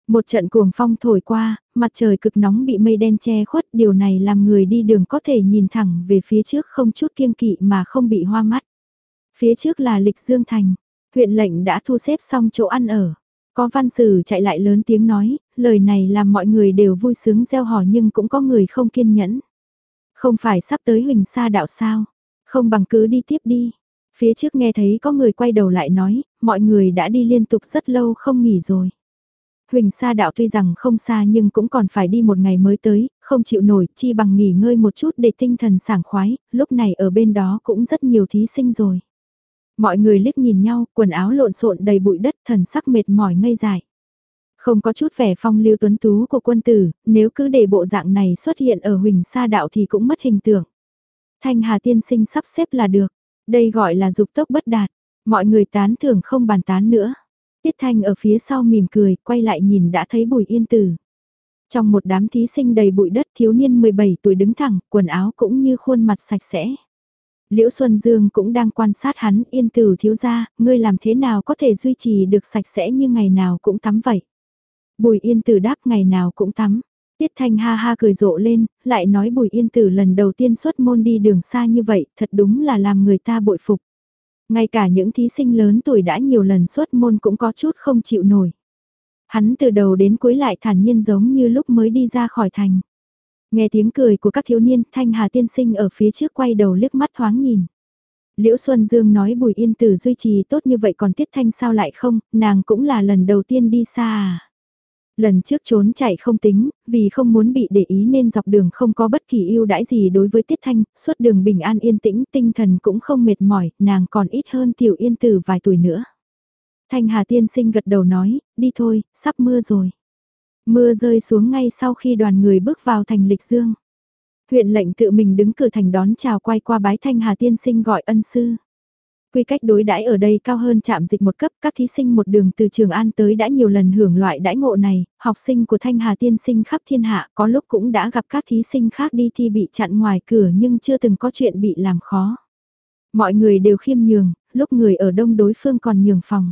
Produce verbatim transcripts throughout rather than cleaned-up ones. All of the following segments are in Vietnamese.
Một trận cuồng phong thổi qua, mặt trời cực nóng bị mây đen che khuất, điều này làm người đi đường có thể nhìn thẳng về phía trước không chút kiêng kỵ mà không bị hoa mắt. Phía trước là Lịch Dương Thành, huyện lệnh đã thu xếp xong chỗ ăn ở. Có văn sử chạy lại lớn tiếng nói, lời này làm mọi người đều vui sướng reo hò nhưng cũng có người không kiên nhẫn. Không phải sắp tới Huỳnh Sa đạo sao, không bằng cứ đi tiếp đi. Phía trước nghe thấy có người quay đầu lại nói, mọi người đã đi liên tục rất lâu không nghỉ rồi. Huỳnh Sa đạo tuy rằng không xa nhưng cũng còn phải đi một ngày mới tới, không chịu nổi, chi bằng nghỉ ngơi một chút để tinh thần sảng khoái, lúc này ở bên đó cũng rất nhiều thí sinh rồi. Mọi người liếc nhìn nhau, quần áo lộn xộn đầy bụi đất, thần sắc mệt mỏi ngây dại. Không có chút vẻ phong lưu tuấn tú của quân tử, nếu cứ để bộ dạng này xuất hiện ở Huỳnh Sa đạo thì cũng mất hình tượng. Thanh Hà tiên sinh sắp xếp là được, đây gọi là dục tốc bất đạt, mọi người tán thưởng không bàn tán nữa. Tiết Thanh ở phía sau mỉm cười, quay lại nhìn đã thấy Bùi Yên Tử. Trong một đám thí sinh đầy bụi đất, thiếu niên mười bảy tuổi đứng thẳng, quần áo cũng như khuôn mặt sạch sẽ. Liễu Xuân Dương cũng đang quan sát hắn, Yên Tử thiếu gia, ngươi làm thế nào có thể duy trì được sạch sẽ như ngày nào cũng tắm vậy. Bùi Yên Tử đáp ngày nào cũng tắm. Tiết Thanh ha ha cười rộ lên, lại nói Bùi Yên Tử lần đầu tiên xuất môn đi đường xa như vậy, thật đúng là làm người ta bội phục. Ngay cả những thí sinh lớn tuổi đã nhiều lần xuất môn cũng có chút không chịu nổi. Hắn từ đầu đến cuối lại thản nhiên giống như lúc mới đi ra khỏi thành. Nghe tiếng cười của các thiếu niên, Thanh Hà tiên sinh ở phía trước quay đầu liếc mắt thoáng nhìn. Liễu Xuân Dương nói Bùi Yên Tử duy trì tốt như vậy còn Tiết Thanh sao lại không, nàng cũng là lần đầu tiên đi xa à. Lần trước trốn chạy không tính, vì không muốn bị để ý nên dọc đường không có bất kỳ ưu đãi gì đối với Tiết Thanh, suốt đường bình an yên tĩnh, tinh thần cũng không mệt mỏi, nàng còn ít hơn Tiểu Yên Tử vài tuổi nữa. Thanh Hà tiên sinh gật đầu nói, đi thôi, sắp mưa rồi. Mưa rơi xuống ngay sau khi đoàn người bước vào thành Lịch Dương. Huyện lệnh tự mình đứng cửa thành đón chào quay qua bái Thanh Hà tiên sinh gọi ân sư. Quy cách đối đãi ở đây cao hơn trạm dịch một cấp, các thí sinh một đường từ Trường An tới đã nhiều lần hưởng loại đãi ngộ này, học sinh của Thanh Hà tiên sinh khắp thiên hạ có lúc cũng đã gặp các thí sinh khác đi thi bị chặn ngoài cửa nhưng chưa từng có chuyện bị làm khó. Mọi người đều khiêm nhường, lúc người ở đông đối phương còn nhường phòng.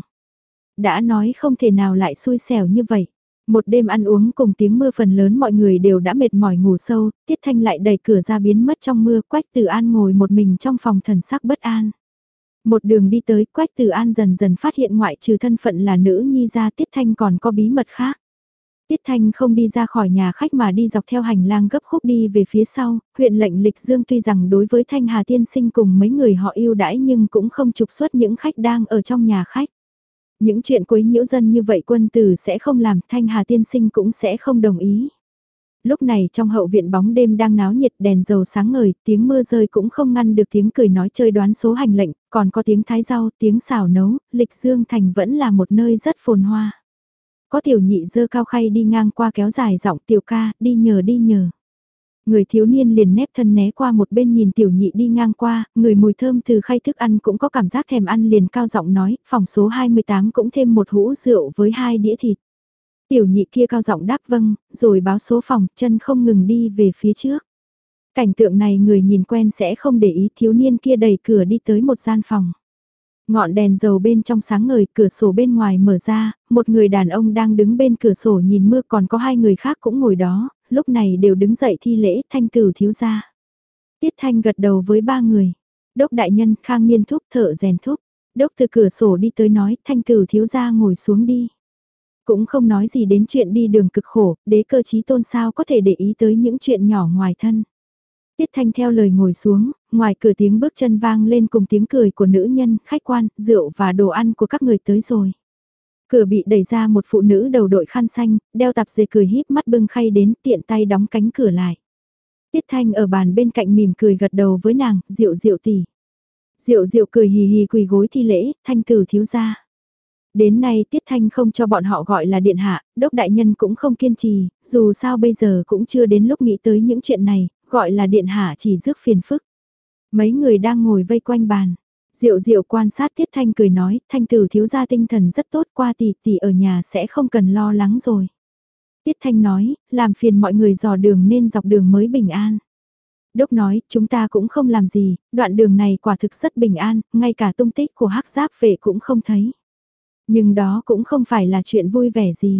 Đã nói không thể nào lại xui xẻo như vậy. Một đêm ăn uống cùng tiếng mưa phần lớn mọi người đều đã mệt mỏi ngủ sâu, Tiết Thanh lại đẩy cửa ra biến mất trong mưa, Quách Tử An ngồi một mình trong phòng thần sắc bất an. Một đường đi tới, Quách Tử An dần dần phát hiện ngoại trừ thân phận là nữ nhi ra Tiết Thanh còn có bí mật khác. Tiết Thanh không đi ra khỏi nhà khách mà đi dọc theo hành lang gấp khúc đi về phía sau, huyện lệnh Lịch Dương tuy rằng đối với Thanh Hà tiên sinh cùng mấy người họ yêu đãi nhưng cũng không trục xuất những khách đang ở trong nhà khách. Những chuyện quấy nhiễu dân như vậy quân tử sẽ không làm, Thanh Hà tiên sinh cũng sẽ không đồng ý. Lúc này trong hậu viện bóng đêm đang náo nhiệt, đèn dầu sáng ngời, tiếng mưa rơi cũng không ngăn được tiếng cười nói chơi đoán số hành lệnh, còn có tiếng thái rau, tiếng xào nấu, Lịch Dương thành vẫn là một nơi rất phồn hoa. Có tiểu nhị dơ cao khay đi ngang qua kéo dài giọng tiểu ca, đi nhờ đi nhờ. Người thiếu niên liền nép thân né qua một bên nhìn tiểu nhị đi ngang qua, người mùi thơm từ khay thức ăn cũng có cảm giác thèm ăn liền cao giọng nói, phòng số hai mươi tám cũng thêm một hũ rượu với hai đĩa thịt. Tiểu nhị kia cao giọng đáp vâng, rồi báo số phòng, chân không ngừng đi về phía trước. Cảnh tượng này người nhìn quen sẽ không để ý, thiếu niên kia đẩy cửa đi tới một gian phòng. Ngọn đèn dầu bên trong sáng ngời, cửa sổ bên ngoài mở ra, một người đàn ông đang đứng bên cửa sổ nhìn mưa, còn có hai người khác cũng ngồi đó, lúc này đều đứng dậy thi lễ, Thanh tử thiếu gia. Tiết Thanh gật đầu với ba người. Đốc đại nhân, Khang Niên thúc, thợ rèn thúc. Đốc từ cửa sổ đi tới nói, Thanh tử thiếu gia ngồi xuống đi. Cũng không nói gì đến chuyện đi đường cực khổ, đế cơ chí tôn sao có thể để ý tới những chuyện nhỏ ngoài thân. Tiết Thanh theo lời ngồi xuống, ngoài cửa tiếng bước chân vang lên cùng tiếng cười của nữ nhân, khách quan, rượu và đồ ăn của các người tới rồi. Cửa bị đẩy ra một phụ nữ đầu đội khăn xanh, đeo tạp dề cười híp mắt bưng khay đến tiện tay đóng cánh cửa lại. Tiết Thanh ở bàn bên cạnh mỉm cười gật đầu với nàng, rượu rượu tỷ. Rượu rượu cười hì hì quỳ gối thi lễ, Thanh tử thiếu gia. Đến nay Tiết Thanh không cho bọn họ gọi là điện hạ, đốc đại nhân cũng không kiên trì, dù sao bây giờ cũng chưa đến lúc nghĩ tới những chuyện này, gọi là điện hạ chỉ rước phiền phức. Mấy người đang ngồi vây quanh bàn. Diệu diệu quan sát Tiết Thanh cười nói, Thanh tử thiếu gia tinh thần rất tốt, qua tỷ tỷ ở nhà sẽ không cần lo lắng rồi. Tiết Thanh nói, làm phiền mọi người dò đường nên dọc đường mới bình an. Đốc nói, chúng ta cũng không làm gì, đoạn đường này quả thực rất bình an, ngay cả tung tích của hắc giáp vệ cũng không thấy. Nhưng đó cũng không phải là chuyện vui vẻ gì.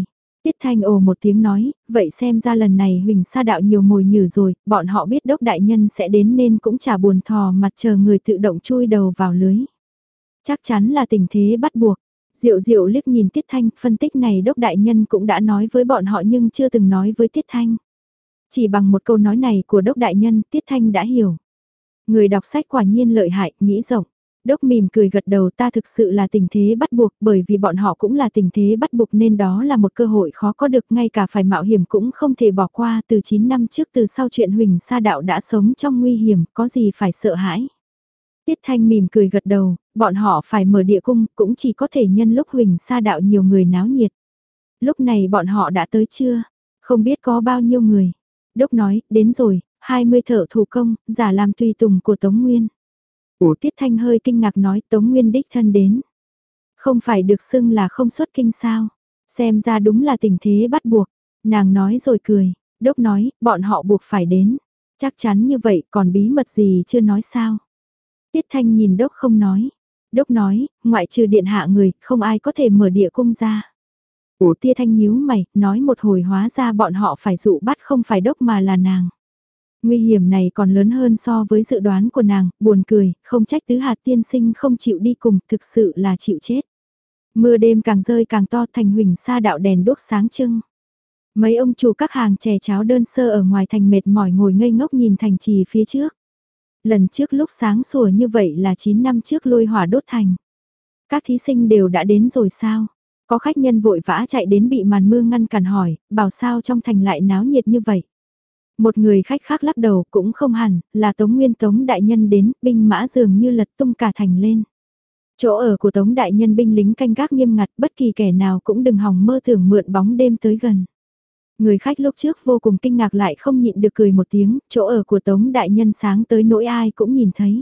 Tiết Thanh ồ một tiếng nói, vậy xem ra lần này Huỳnh Sa Đạo nhiều mồi nhử rồi, bọn họ biết Đốc đại nhân sẽ đến nên cũng chả buồn thò mặt chờ người tự động chui đầu vào lưới. Chắc chắn là tình thế bắt buộc. Diệu Diệu liếc nhìn Tiết Thanh, phân tích này Đốc đại nhân cũng đã nói với bọn họ nhưng chưa từng nói với Tiết Thanh. Chỉ bằng một câu nói này của Đốc đại nhân, Tiết Thanh đã hiểu. Người đọc sách quả nhiên lợi hại, nghĩ rộng. Đốc mỉm cười gật đầu, ta thực sự là tình thế bắt buộc, bởi vì bọn họ cũng là tình thế bắt buộc nên đó là một cơ hội khó có được, ngay cả phải mạo hiểm cũng không thể bỏ qua. Từ chín năm trước, từ sau chuyện Huỳnh Sa Đạo đã sống trong nguy hiểm, có gì phải sợ hãi. Tiết Thanh mỉm cười gật đầu, bọn họ phải mở địa cung, cũng chỉ có thể nhân lúc Huỳnh Sa Đạo nhiều người náo nhiệt. Lúc này bọn họ đã tới chưa? Không biết có bao nhiêu người. Đốc nói, đến rồi, hai mươi thợ thủ công, giả làm tùy tùng của Tống Nguyên. Ủa Tiết Thanh hơi kinh ngạc nói Tống Nguyên đích thân đến. Không phải được xưng là không xuất kinh sao. Xem ra đúng là tình thế bắt buộc. Nàng nói rồi cười. Đốc nói, bọn họ buộc phải đến. Chắc chắn như vậy còn bí mật gì chưa nói sao. Tiết Thanh nhìn Đốc không nói. Đốc nói, ngoại trừ điện hạ người, không ai có thể mở địa cung ra. Ủa Tiết Thanh nhíu mày, nói một hồi hóa ra bọn họ phải dụ bắt không phải Đốc mà là nàng. Nguy hiểm này còn lớn hơn so với dự đoán của nàng, buồn cười, không trách tứ hạt tiên sinh không chịu đi cùng, thực sự là chịu chết. Mưa đêm càng rơi càng to, thành Huỳnh Sa Đạo đèn đốt sáng trưng. Mấy ông chủ các hàng chè cháo đơn sơ ở ngoài thành mệt mỏi ngồi ngây ngốc nhìn thành trì phía trước. Lần trước lúc sáng sủa như vậy là chín năm trước lôi hỏa đốt thành. Các thí sinh đều đã đến rồi sao? Có khách nhân vội vã chạy đến bị màn mưa ngăn cản hỏi, bảo sao trong thành lại náo nhiệt như vậy? Một người khách khác lắc đầu cũng không hẳn, là Tống Nguyên Tống Đại Nhân đến, binh mã dường như lật tung cả thành lên. Chỗ ở của Tống Đại Nhân binh lính canh gác nghiêm ngặt, bất kỳ kẻ nào cũng đừng hòng mơ tưởng mượn bóng đêm tới gần. Người khách lúc trước vô cùng kinh ngạc lại không nhịn được cười một tiếng, chỗ ở của Tống Đại Nhân sáng tới nỗi ai cũng nhìn thấy.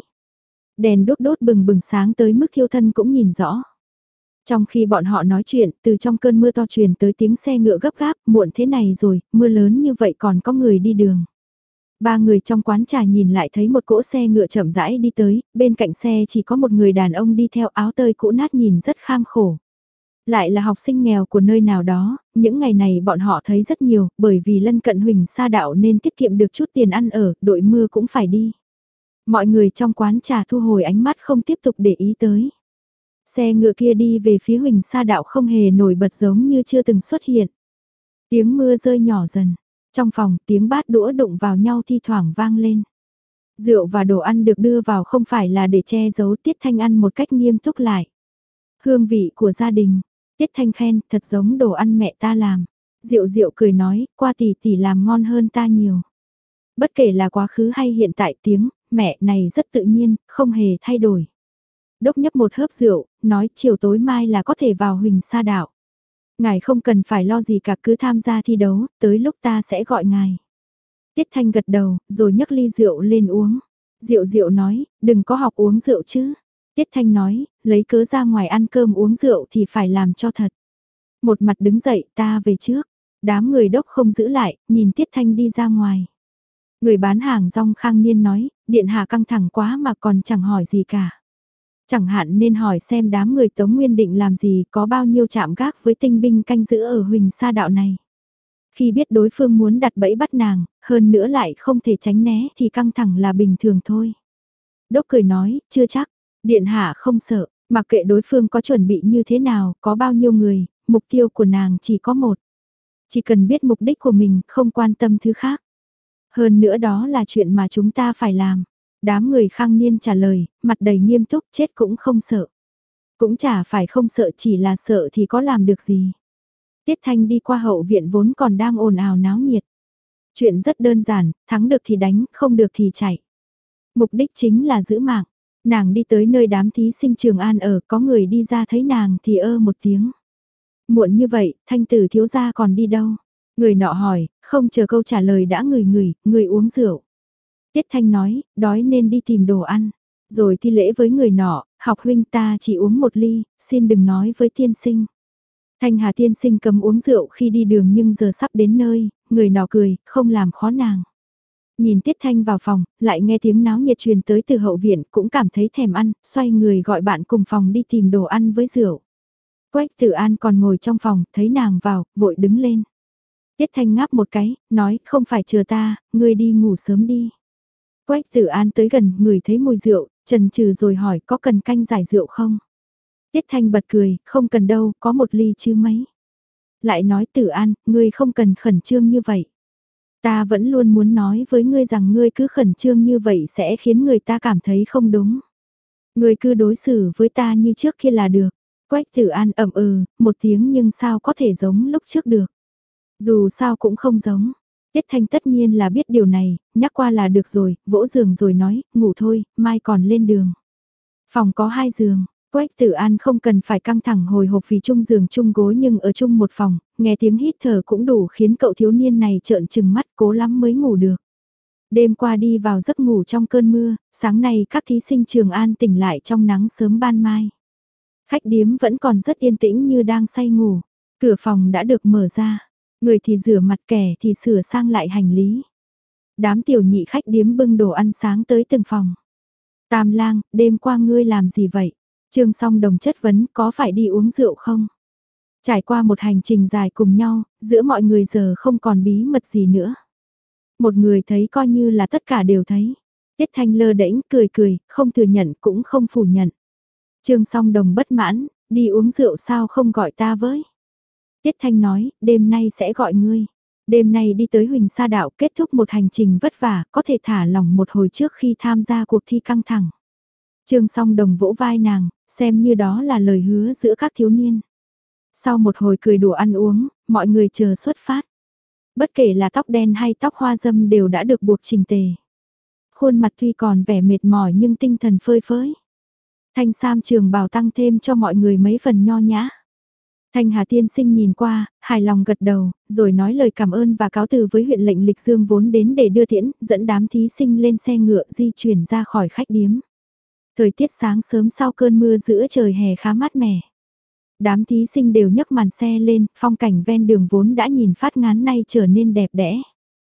Đèn đốt đốt bừng bừng sáng tới mức thiêu thân cũng nhìn rõ. Trong khi bọn họ nói chuyện, từ trong cơn mưa to truyền tới tiếng xe ngựa gấp gáp, muộn thế này rồi, mưa lớn như vậy còn có người đi đường. Ba người trong quán trà nhìn lại thấy một cỗ xe ngựa chậm rãi đi tới, bên cạnh xe chỉ có một người đàn ông đi theo áo tơi cũ nát nhìn rất kham khổ. Lại là học sinh nghèo của nơi nào đó, những ngày này bọn họ thấy rất nhiều, bởi vì lân cận Huỳnh Sa Đạo nên tiết kiệm được chút tiền ăn ở, đội mưa cũng phải đi. Mọi người trong quán trà thu hồi ánh mắt không tiếp tục để ý tới. Xe ngựa kia đi về phía Huỳnh Sa Đạo không hề nổi bật giống như chưa từng xuất hiện. Tiếng mưa rơi nhỏ dần. Trong phòng tiếng bát đũa đụng vào nhau thi thoảng vang lên. Rượu và đồ ăn được đưa vào không phải là để che giấu Tiết Thanh ăn một cách nghiêm túc lại. Hương vị của gia đình. Tiết Thanh khen thật giống đồ ăn mẹ ta làm. Diệu Diệu cười nói qua tỷ tỷ làm ngon hơn ta nhiều. Bất kể là quá khứ hay hiện tại tiếng mẹ này rất tự nhiên, không hề thay đổi. Đốc nhấp một hớp rượu, nói chiều tối mai là có thể vào Huỳnh Sa Đạo. Ngài không cần phải lo gì cả cứ tham gia thi đấu, tới lúc ta sẽ gọi ngài. Tiết Thanh gật đầu, rồi nhấc ly rượu lên uống. Diệu Diệu nói, đừng có học uống rượu chứ. Tiết Thanh nói, lấy cớ ra ngoài ăn cơm uống rượu thì phải làm cho thật. Một mặt đứng dậy, ta về trước. Đám người Đốc không giữ lại, nhìn Tiết Thanh đi ra ngoài. Người bán hàng rong Khang Niên nói, điện hạ căng thẳng quá mà còn chẳng hỏi gì cả. Chẳng hạn nên hỏi xem đám người Tống Nguyên định làm gì, có bao nhiêu chạm gác với tinh binh canh giữ ở Huỳnh Sa Đạo này. Khi biết đối phương muốn đặt bẫy bắt nàng, hơn nữa lại không thể tránh né thì căng thẳng là bình thường thôi. Đốc cười nói, chưa chắc, điện hạ không sợ, mặc kệ đối phương có chuẩn bị như thế nào, có bao nhiêu người, mục tiêu của nàng chỉ có một. Chỉ cần biết mục đích của mình, không quan tâm thứ khác. Hơn nữa đó là chuyện mà chúng ta phải làm. Đám người Khang Niên trả lời, mặt đầy nghiêm túc, chết cũng không sợ. Cũng chả phải không sợ, chỉ là sợ thì có làm được gì. Tiết Thanh đi qua hậu viện vốn còn đang ồn ào náo nhiệt. Chuyện rất đơn giản, thắng được thì đánh, không được thì chạy. Mục đích chính là giữ mạng. Nàng đi tới nơi đám thí sinh Trường An ở, có người đi ra thấy nàng thì ơ một tiếng. Muộn như vậy, Thanh tử thiếu gia còn đi đâu? Người nọ hỏi, không chờ câu trả lời đã ngửi ngửi, người uống rượu. Tiết Thanh nói, đói nên đi tìm đồ ăn. Rồi thi lễ với người nọ, học huynh ta chỉ uống một ly, xin đừng nói với tiên sinh. Thanh Hà tiên sinh cấm uống rượu khi đi đường nhưng giờ sắp đến nơi, người nọ cười, không làm khó nàng. Nhìn Tiết Thanh vào phòng, lại nghe tiếng náo nhiệt truyền tới từ hậu viện, cũng cảm thấy thèm ăn, xoay người gọi bạn cùng phòng đi tìm đồ ăn với rượu. Quách Tử An còn ngồi trong phòng, thấy nàng vào, vội đứng lên. Tiết Thanh ngáp một cái, nói không phải chờ ta, ngươi đi ngủ sớm đi. Quách Tử An tới gần, ngửi thấy mùi rượu, chần chừ rồi hỏi có cần canh giải rượu không? Tiết Thanh bật cười, không cần đâu, có một ly chứ mấy. Lại nói Tử An, ngươi không cần khẩn trương như vậy. Ta vẫn luôn muốn nói với ngươi rằng ngươi cứ khẩn trương như vậy sẽ khiến người ta cảm thấy không đúng. Ngươi cứ đối xử với ta như trước kia là được. Quách Tử An ậm ừ, một tiếng nhưng sao có thể giống lúc trước được. Dù sao cũng không giống. Tiết Thanh tất nhiên là biết điều này, nhắc qua là được rồi, vỗ giường rồi nói, ngủ thôi, mai còn lên đường. Phòng có hai giường, Quách Tử An không cần phải căng thẳng hồi hộp vì chung giường chung gối nhưng ở chung một phòng, nghe tiếng hít thở cũng đủ khiến cậu thiếu niên này trợn trừng mắt cố lắm mới ngủ được. Đêm qua đi vào giấc ngủ trong cơn mưa, sáng nay các thí sinh Trường An tỉnh lại trong nắng sớm ban mai. Khách điếm vẫn còn rất yên tĩnh như đang say ngủ, cửa phòng đã được mở ra, người thì rửa mặt kẻ thì sửa sang lại hành lý. Đám tiểu nhị khách điếm bưng đồ ăn sáng tới từng phòng. Tam lang, đêm qua ngươi làm gì vậy? Trương Song Đồng chất vấn có phải đi uống rượu không? Trải qua một hành trình dài cùng nhau, giữa mọi người giờ không còn bí mật gì nữa. Một người thấy coi như là tất cả đều thấy. Tiết Thanh lơ đễnh cười cười, không thừa nhận cũng không phủ nhận. Trương Song Đồng bất mãn, đi uống rượu sao không gọi ta với? Tiết Thanh nói, đêm nay sẽ gọi ngươi. Đêm nay đi tới Huỳnh Sa Đạo kết thúc một hành trình vất vả, có thể thả lỏng một hồi trước khi tham gia cuộc thi căng thẳng. Trương Song Đồng vỗ vai nàng, xem như đó là lời hứa giữa các thiếu niên. Sau một hồi cười đùa ăn uống, mọi người chờ xuất phát. Bất kể là tóc đen hay tóc hoa dâm đều đã được buộc chỉnh tề. Khuôn mặt tuy còn vẻ mệt mỏi nhưng tinh thần phơi phới. Thanh sam trường bào tăng thêm cho mọi người mấy phần nho nhã. Thanh Hà tiên sinh nhìn qua, hài lòng gật đầu, rồi nói lời cảm ơn và cáo từ với huyện lệnh Lịch Dương vốn đến để đưa tiễn, dẫn đám thí sinh lên xe ngựa di chuyển ra khỏi khách điếm. Thời tiết sáng sớm sau cơn mưa giữa trời hè khá mát mẻ. Đám thí sinh đều nhấc màn xe lên, phong cảnh ven đường vốn đã nhìn phát ngán nay trở nên đẹp đẽ.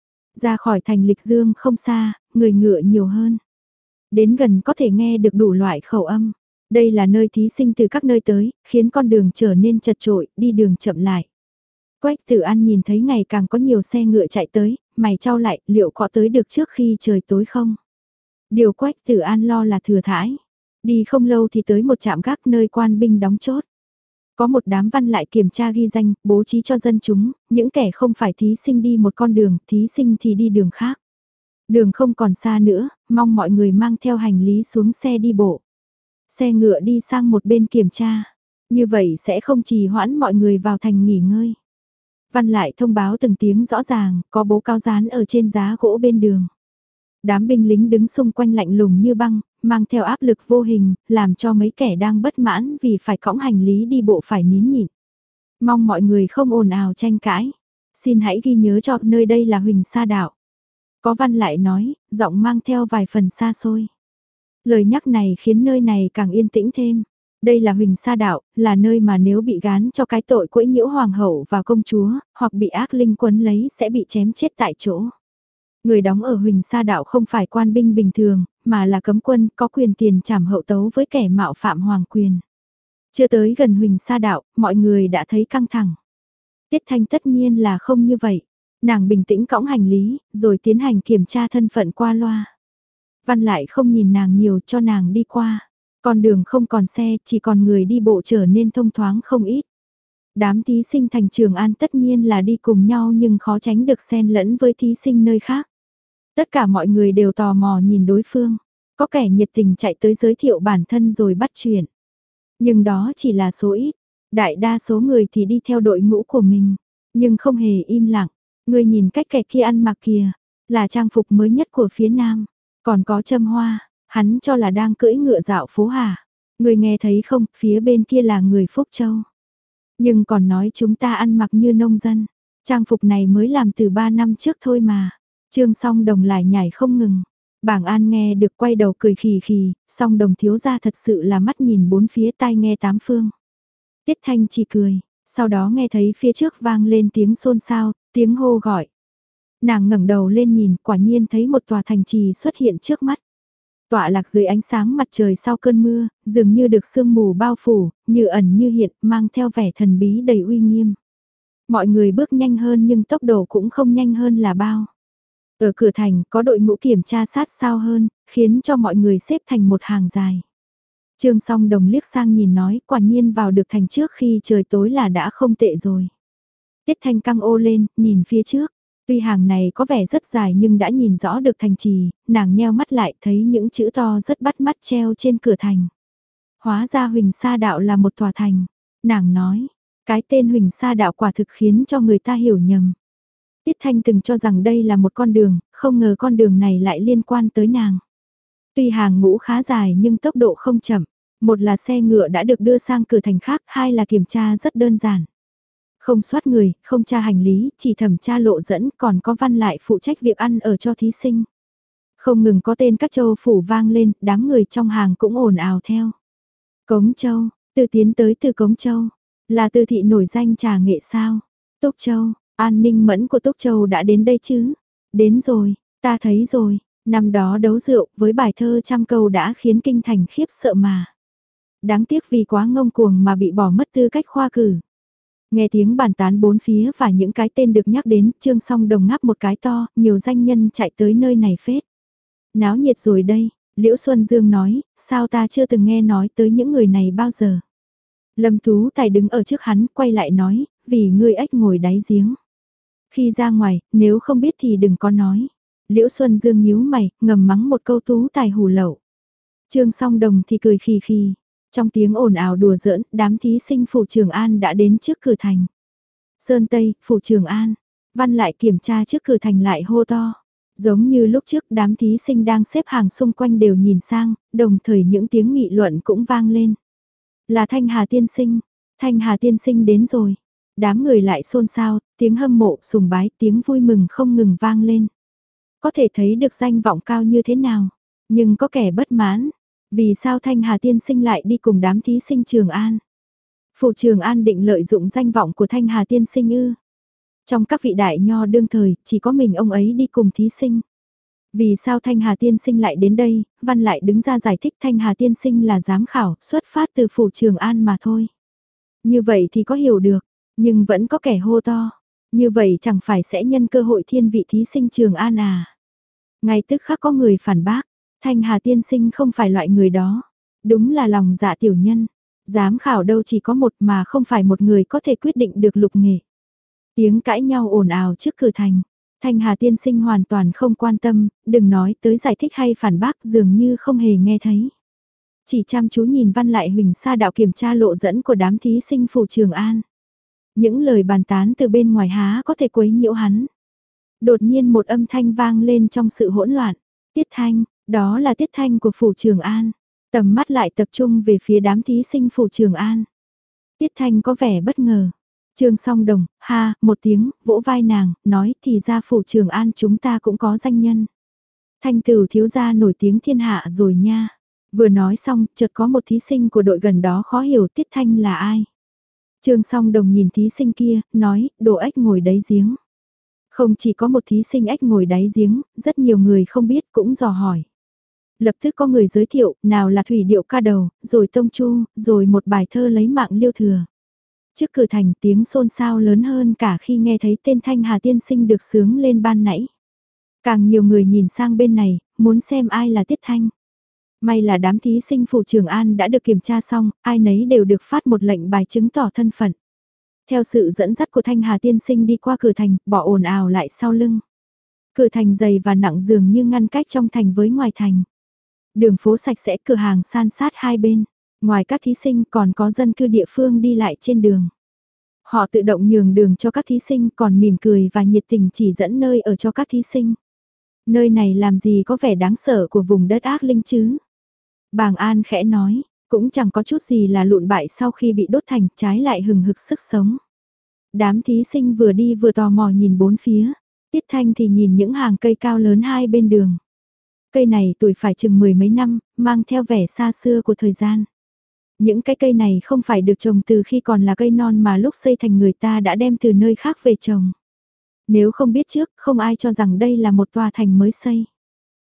Ra khỏi thành Lịch Dương không xa, người ngựa nhiều hơn. Đến gần có thể nghe được đủ loại khẩu âm. Đây là nơi thí sinh từ các nơi tới, khiến con đường trở nên chật trội, đi đường chậm lại. Quách Tử An nhìn thấy ngày càng có nhiều xe ngựa chạy tới, mày trao lại, liệu có tới được trước khi trời tối không? Điều Quách Tử An lo là thừa thãi. Đi không lâu thì tới một trạm gác nơi quan binh đóng chốt. Có một đám văn lại kiểm tra ghi danh, bố trí cho dân chúng, những kẻ không phải thí sinh đi một con đường, thí sinh thì đi đường khác. Đường không còn xa nữa, mong mọi người mang theo hành lý xuống xe đi bộ. Xe ngựa đi sang một bên kiểm tra, như vậy sẽ không trì hoãn mọi người vào thành nghỉ ngơi. Văn lại thông báo từng tiếng rõ ràng, có bố cáo dán ở trên giá gỗ bên đường. Đám binh lính đứng xung quanh lạnh lùng như băng, mang theo áp lực vô hình, làm cho mấy kẻ đang bất mãn vì phải cõng hành lý đi bộ phải nín nhịn. Mong mọi người không ồn ào tranh cãi. Xin hãy ghi nhớ cho nơi đây là Huỳnh Sa Đạo. Có văn lại nói, giọng mang theo vài phần xa xôi. Lời nhắc này khiến nơi này càng yên tĩnh thêm. Đây là Huỳnh Sa Đạo, là nơi mà nếu bị gán cho cái tội quấy nhiễu hoàng hậu và công chúa, hoặc bị ác linh quấn lấy sẽ bị chém chết tại chỗ. Người đóng ở Huỳnh Sa Đạo không phải quan binh bình thường, mà là cấm quân có quyền tiền trảm hậu tấu với kẻ mạo phạm hoàng quyền. Chưa tới gần Huỳnh Sa Đạo, mọi người đã thấy căng thẳng. Tiết Thanh tất nhiên là không như vậy. Nàng bình tĩnh cõng hành lý, rồi tiến hành kiểm tra thân phận qua loa. Văn lại không nhìn nàng nhiều cho nàng đi qua. Con đường không còn xe, chỉ còn người đi bộ trở nên thông thoáng không ít. Đám thí sinh thành Trường An tất nhiên là đi cùng nhau nhưng khó tránh được xen lẫn với thí sinh nơi khác. Tất cả mọi người đều tò mò nhìn đối phương. Có kẻ nhiệt tình chạy tới giới thiệu bản thân rồi bắt chuyện. Nhưng đó chỉ là số ít. Đại đa số người thì đi theo đội ngũ của mình. Nhưng không hề im lặng. Người nhìn cách kẻ kia ăn mặc kìa. Là trang phục mới nhất của phía nam. Còn có châm hoa. Hắn cho là đang cưỡi ngựa dạo phố Hà. Người nghe thấy không, phía bên kia là người Phúc Châu. Nhưng còn nói chúng ta ăn mặc như nông dân. Trang phục này mới làm từ ba năm trước thôi mà. Trương Song Đồng lại nhảy không ngừng. Bảng An nghe được quay đầu cười khì khì, Song Đồng thiếu ra thật sự là mắt nhìn bốn phía tai nghe tám phương. Tiết Thanh chỉ cười, sau đó nghe thấy phía trước vang lên tiếng xôn xao, tiếng hô gọi. Nàng ngẩng đầu lên nhìn, quả nhiên thấy một tòa thành trì xuất hiện trước mắt. Tọa lạc dưới ánh sáng mặt trời sau cơn mưa, dường như được sương mù bao phủ, như ẩn như hiện, mang theo vẻ thần bí đầy uy nghiêm. Mọi người bước nhanh hơn nhưng tốc độ cũng không nhanh hơn là bao. Ở cửa thành có đội ngũ kiểm tra sát sao hơn, khiến cho mọi người xếp thành một hàng dài. Trương Song Đồng liếc sang nhìn nói, quả nhiên vào được thành trước khi trời tối là đã không tệ rồi. Tiết Thanh căng ô lên, nhìn phía trước. Tuy hàng này có vẻ rất dài nhưng đã nhìn rõ được thành trì, nàng nheo mắt lại thấy những chữ to rất bắt mắt treo trên cửa thành. Hóa ra Huỳnh Sa Đạo là một tòa thành. Nàng nói, cái tên Huỳnh Sa Đạo quả thực khiến cho người ta hiểu nhầm. Tiết Thanh từng cho rằng đây là một con đường, không ngờ con đường này lại liên quan tới nàng. Tuy hàng ngũ khá dài nhưng tốc độ không chậm. Một là xe ngựa đã được đưa sang cửa thành khác, hai là kiểm tra rất đơn giản. Không soát người, không tra hành lý, chỉ thẩm tra lộ dẫn, còn có văn lại phụ trách việc ăn ở cho thí sinh. Không ngừng có tên các châu phủ vang lên, đám người trong hàng cũng ồn ào theo. Cống Châu, Từ tiến tới từ Cống Châu, là Từ thị nổi danh trà nghệ sao? Túc Châu, An Ninh Mẫn của Túc Châu đã đến đây chứ? Đến rồi, ta thấy rồi, năm đó đấu rượu với bài thơ trăm câu đã khiến kinh thành khiếp sợ mà. Đáng tiếc vì quá ngông cuồng mà bị bỏ mất tư cách khoa cử. Nghe tiếng bàn tán bốn phía và những cái tên được nhắc đến, Trương Song Đồng ngáp một cái to, nhiều danh nhân chạy tới nơi này phết. Náo nhiệt rồi đây, Liễu Xuân Dương nói, sao ta chưa từng nghe nói tới những người này bao giờ. Lâm Tú Tài đứng ở trước hắn, quay lại nói, vì ngươi ếch ngồi đáy giếng. Khi ra ngoài, nếu không biết thì đừng có nói. Liễu Xuân Dương nhíu mày, ngầm mắng một câu Tú Tài hù lậu. Trương Song Đồng thì cười khì khì. Trong tiếng ồn ào đùa giỡn, đám thí sinh Phủ Trường An đã đến trước cửa thành. Sơn Tây, Phủ Trường An, văn lại kiểm tra trước cửa thành lại hô to. Giống như lúc trước đám thí sinh đang xếp hàng xung quanh đều nhìn sang, đồng thời những tiếng nghị luận cũng vang lên. Là Thanh Hà tiên sinh, Thanh Hà tiên sinh đến rồi. Đám người lại xôn xao, tiếng hâm mộ, sùng bái, tiếng vui mừng không ngừng vang lên. Có thể thấy được danh vọng cao như thế nào, nhưng có kẻ bất mãn. Vì sao Thanh Hà tiên sinh lại đi cùng đám thí sinh Trường An? Phủ Trường An định lợi dụng danh vọng của Thanh Hà tiên sinh ư? Trong các vị đại nho đương thời, chỉ có mình ông ấy đi cùng thí sinh. Vì sao Thanh Hà tiên sinh lại đến đây? Văn lại đứng ra giải thích Thanh Hà tiên sinh là giám khảo, xuất phát từ Phủ Trường An mà thôi. Như vậy thì có hiểu được, nhưng vẫn có kẻ hô to. Như vậy chẳng phải sẽ nhân cơ hội thiên vị thí sinh Trường An à? Ngay tức khắc có người phản bác. Thanh Hà tiên sinh không phải loại người đó. Đúng là lòng dạ tiểu nhân. Giám khảo đâu chỉ có một mà không phải một người có thể quyết định được lục nghề. Tiếng cãi nhau ồn ào trước cửa thành. Thanh Hà tiên sinh hoàn toàn không quan tâm, đừng nói tới giải thích hay phản bác dường như không hề nghe thấy. Chỉ chăm chú nhìn văn lại Huỳnh Sa Đạo kiểm tra lộ dẫn của đám thí sinh Phủ Trường An. Những lời bàn tán từ bên ngoài há có thể quấy nhiễu hắn. Đột nhiên một âm thanh vang lên trong sự hỗn loạn. Tiết Thanh. Đó là Tiết Thanh của Phủ Trường An. Tầm mắt lại tập trung về phía đám thí sinh Phủ Trường An. Tiết Thanh có vẻ bất ngờ. Trương Song Đồng, ha, một tiếng, vỗ vai nàng, nói thì ra Phủ Trường An chúng ta cũng có danh nhân. Thanh Tử thiếu gia nổi tiếng thiên hạ rồi nha. Vừa nói xong, chợt có một thí sinh của đội gần đó khó hiểu Tiết Thanh là ai. Trương Song Đồng nhìn thí sinh kia, nói, đồ ếch ngồi đáy giếng. Không chỉ có một thí sinh ếch ngồi đáy giếng, rất nhiều người không biết cũng dò hỏi. Lập tức có người giới thiệu, nào là thủy điệu ca đầu, rồi tông chu, rồi một bài thơ lấy mạng liêu thừa. Trước cửa thành tiếng xôn xao lớn hơn cả khi nghe thấy tên Thanh Hà tiên sinh được sướng lên ban nãy. Càng nhiều người nhìn sang bên này, muốn xem ai là Tiết Thanh. May là đám thí sinh Phủ Trường An đã được kiểm tra xong, ai nấy đều được phát một lệnh bài chứng tỏ thân phận. Theo sự dẫn dắt của Thanh Hà tiên sinh đi qua cửa thành, bỏ ồn ào lại sau lưng. Cửa thành dày và nặng dường như ngăn cách trong thành với ngoài thành. Đường phố sạch sẽ, cửa hàng san sát hai bên. Ngoài các thí sinh còn có dân cư địa phương đi lại trên đường. Họ tự động nhường đường cho các thí sinh còn mỉm cười và nhiệt tình chỉ dẫn nơi ở cho các thí sinh. Nơi này làm gì có vẻ đáng sợ của vùng đất ác linh chứ? Bàng An khẽ nói, cũng chẳng có chút gì là lụn bại sau khi bị đốt thành, trái lại hừng hực sức sống. Đám thí sinh vừa đi vừa tò mò nhìn bốn phía. Tiết Thanh thì nhìn những hàng cây cao lớn hai bên đường. Cây này tuổi phải chừng mười mấy năm, mang theo vẻ xa xưa của thời gian. Những cái cây này không phải được trồng từ khi còn là cây non mà lúc xây thành người ta đã đem từ nơi khác về trồng. Nếu không biết trước, không ai cho rằng đây là một tòa thành mới xây.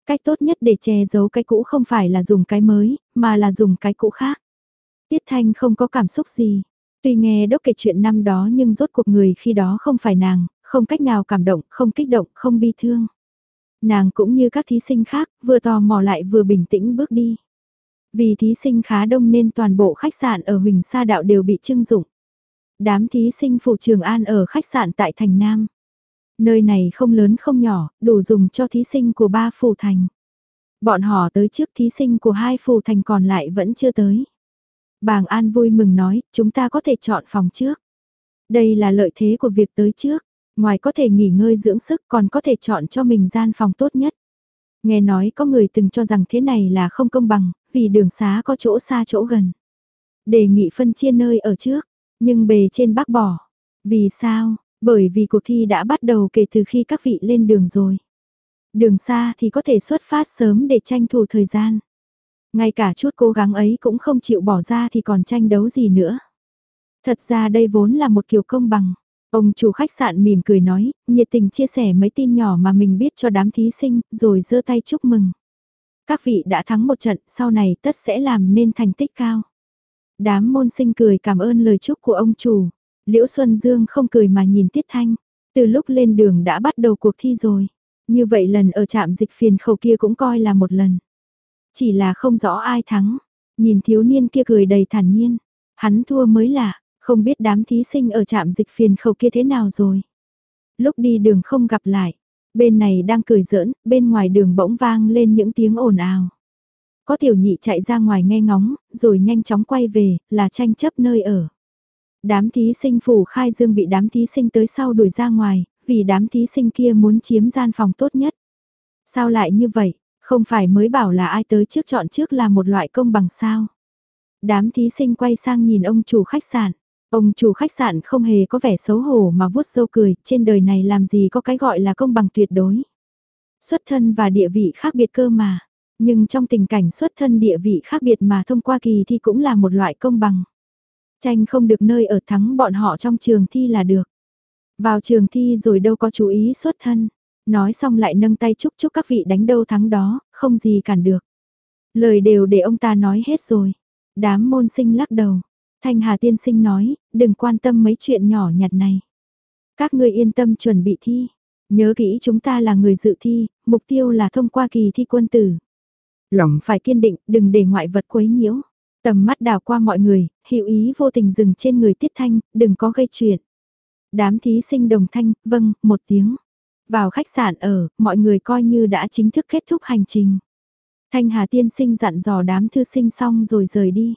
Cách tốt nhất để che giấu cái cũ không phải là dùng cái mới, mà là dùng cái cũ khác. Tiết Thanh không có cảm xúc gì. Tuy nghe Đốc kể chuyện năm đó nhưng rốt cuộc người khi đó không phải nàng, không cách nào cảm động, không kích động, không bi thương. Nàng cũng như các thí sinh khác, vừa tò mò lại vừa bình tĩnh bước đi. Vì thí sinh khá đông nên toàn bộ khách sạn ở Huỳnh Sa Đạo đều bị trưng dụng. Đám thí sinh phủ Trường An ở khách sạn tại Thành Nam. Nơi này không lớn không nhỏ, đủ dùng cho thí sinh của ba phủ thành. Bọn họ tới trước, thí sinh của hai phủ thành còn lại vẫn chưa tới. Bàng An vui mừng nói, chúng ta có thể chọn phòng trước. Đây là lợi thế của việc tới trước, ngoài có thể nghỉ ngơi dưỡng sức còn có thể chọn cho mình gian phòng tốt nhất. Nghe nói có người từng cho rằng thế này là không công bằng, vì đường xá có chỗ xa chỗ gần. Đề nghị phân chia nơi ở trước, nhưng bề trên bác bỏ. Vì sao? Bởi vì cuộc thi đã bắt đầu kể từ khi các vị lên đường rồi. Đường xa thì có thể xuất phát sớm để tranh thủ thời gian. Ngay cả chút cố gắng ấy cũng không chịu bỏ ra thì còn tranh đấu gì nữa. Thật ra đây vốn là một kiểu công bằng. Ông chủ khách sạn mỉm cười nói, nhiệt tình chia sẻ mấy tin nhỏ mà mình biết cho đám thí sinh, rồi giơ tay chúc mừng. Các vị đã thắng một trận, sau này tất sẽ làm nên thành tích cao. Đám môn sinh cười cảm ơn lời chúc của ông chủ. Liễu Xuân Dương không cười mà nhìn Tiết Thanh. Từ lúc lên đường đã bắt đầu cuộc thi rồi. Như vậy lần ở trạm dịch phiền khẩu kia cũng coi là một lần. Chỉ là không rõ ai thắng. Nhìn thiếu niên kia cười đầy thản nhiên. Hắn thua mới lạ, không biết đám thí sinh ở trạm dịch phiền khẩu kia thế nào rồi. Lúc đi đường không gặp lại. Bên này đang cười giỡn, bên ngoài đường bỗng vang lên những tiếng ồn ào. Có tiểu nhị chạy ra ngoài nghe ngóng, rồi nhanh chóng quay về, là tranh chấp nơi ở. Đám thí sinh phủ khai dương bị đám thí sinh tới sau đuổi ra ngoài, vì đám thí sinh kia muốn chiếm gian phòng tốt nhất. Sao lại như vậy, không phải mới bảo là ai tới trước chọn trước là một loại công bằng sao? Đám thí sinh quay sang nhìn ông chủ khách sạn. Ông chủ khách sạn không hề có vẻ xấu hổ mà vuốt râu cười, trên đời này làm gì có cái gọi là công bằng tuyệt đối. Xuất thân và địa vị khác biệt cơ mà, nhưng trong tình cảnh xuất thân địa vị khác biệt mà thông qua kỳ thi cũng là một loại công bằng. Tranh không được nơi ở thắng bọn họ trong trường thi là được. Vào trường thi rồi đâu có chú ý xuất thân. Nói xong lại nâng tay chúc chúc các vị đánh đâu thắng đó, không gì cản được. Lời đều để ông ta nói hết rồi. Đám môn sinh lắc đầu. Thanh Hà tiên sinh nói, đừng quan tâm mấy chuyện nhỏ nhặt này. Các ngươi yên tâm chuẩn bị thi. Nhớ kỹ chúng ta là người dự thi, mục tiêu là thông qua kỳ thi quân tử. Lòng phải kiên định, đừng để ngoại vật quấy nhiễu. Tầm mắt đảo qua mọi người, hữu ý vô tình dừng trên người Tiết Thanh, đừng có gây chuyện. Đám thí sinh đồng thanh, vâng, một tiếng. Vào khách sạn ở, mọi người coi như đã chính thức kết thúc hành trình. Thanh Hà tiên sinh dặn dò đám thư sinh xong rồi rời đi.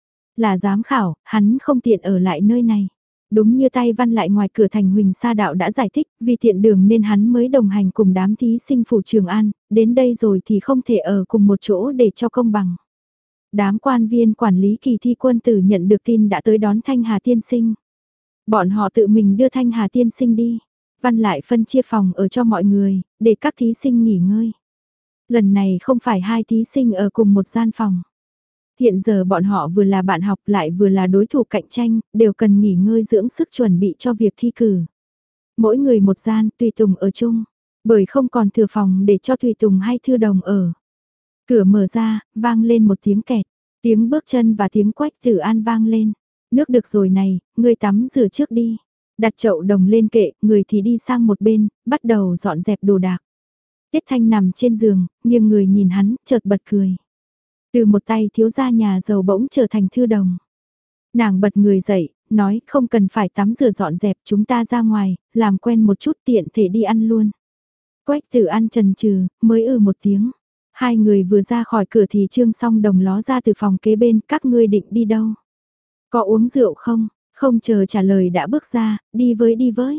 Là giám khảo, hắn không tiện ở lại nơi này. Đúng như tay văn lại ngoài cửa thành Huỳnh Sa Đạo đã giải thích, vì tiện đường nên hắn mới đồng hành cùng đám thí sinh phủ Trường An, đến đây rồi thì không thể ở cùng một chỗ để cho công bằng. Đám quan viên quản lý kỳ thi quân tử nhận được tin đã tới đón Thanh Hà tiên sinh. Bọn họ tự mình đưa Thanh Hà tiên sinh đi. Văn lại phân chia phòng ở cho mọi người, để các thí sinh nghỉ ngơi. Lần này không phải hai thí sinh ở cùng một gian phòng. Hiện giờ bọn họ vừa là bạn học lại vừa là đối thủ cạnh tranh, đều cần nghỉ ngơi dưỡng sức chuẩn bị cho việc thi cử. Mỗi người một gian, tùy tùng ở chung, bởi không còn thừa phòng để cho tùy tùng hay thư đồng ở. Cửa mở ra, vang lên một tiếng kẹt, tiếng bước chân và tiếng Quách Tử An vang lên. Nước được rồi này, ngươi tắm rửa trước đi. Đặt chậu đồng lên kệ, người thì đi sang một bên, bắt đầu dọn dẹp đồ đạc. Tiết Thanh nằm trên giường, nhưng người nhìn hắn, chợt bật cười. Từ một tay thiếu gia nhà giàu bỗng trở thành thư đồng. Nàng bật người dậy, nói không cần phải tắm rửa dọn dẹp, chúng ta ra ngoài, làm quen một chút tiện thể đi ăn luôn. Quách Tử An chần chừ, mới ừ một tiếng. Hai người vừa ra khỏi cửa thì Trương Song Đồng ló ra từ phòng kế bên, các ngươi định đi đâu? Có uống rượu không? Không chờ trả lời đã bước ra, đi với đi với.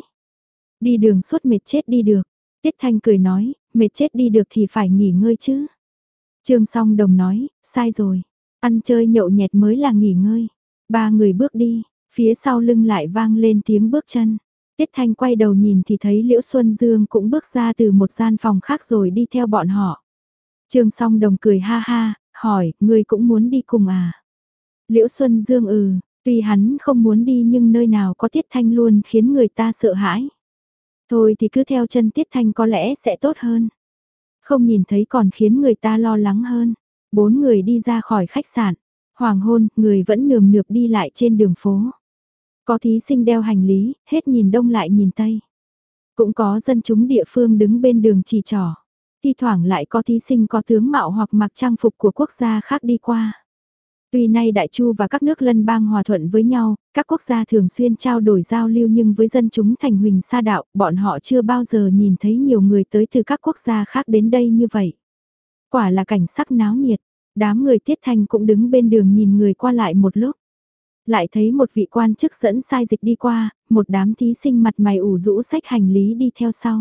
Đi đường suốt mệt chết đi được. Tiết Thanh cười nói, mệt chết đi được thì phải nghỉ ngơi chứ. Trương Song Đồng nói, sai rồi. Ăn chơi nhậu nhẹt mới là nghỉ ngơi. Ba người bước đi, phía sau lưng lại vang lên tiếng bước chân. Tiết Thanh quay đầu nhìn thì thấy Liễu Xuân Dương cũng bước ra từ một gian phòng khác rồi đi theo bọn họ. Trương Song Đồng cười ha ha, hỏi, ngươi cũng muốn đi cùng à? Liễu Xuân Dương ừ, tuy hắn không muốn đi nhưng nơi nào có Tiết Thanh luôn khiến người ta sợ hãi. Thôi thì cứ theo chân Tiết Thanh có lẽ sẽ tốt hơn. Không nhìn thấy còn khiến người ta lo lắng hơn. Bốn người đi ra khỏi khách sạn. Hoàng hôn, người vẫn nườm nượp đi lại trên đường phố. Có thí sinh đeo hành lý, hết nhìn đông lại nhìn tây. Cũng có dân chúng địa phương đứng bên đường chỉ trỏ. Thi thoảng lại có thí sinh có tướng mạo hoặc mặc trang phục của quốc gia khác đi qua. Tuy nay Đại Chu và các nước lân bang hòa thuận với nhau, các quốc gia thường xuyên trao đổi giao lưu nhưng với dân chúng thành Huỳnh Sa Đạo, bọn họ chưa bao giờ nhìn thấy nhiều người tới từ các quốc gia khác đến đây như vậy. Quả là cảnh sắc náo nhiệt, đám người Tiết Thanh cũng đứng bên đường nhìn người qua lại một lúc. Lại thấy một vị quan chức dẫn sai dịch đi qua, một đám thí sinh mặt mày ủ rũ xách hành lý đi theo sau.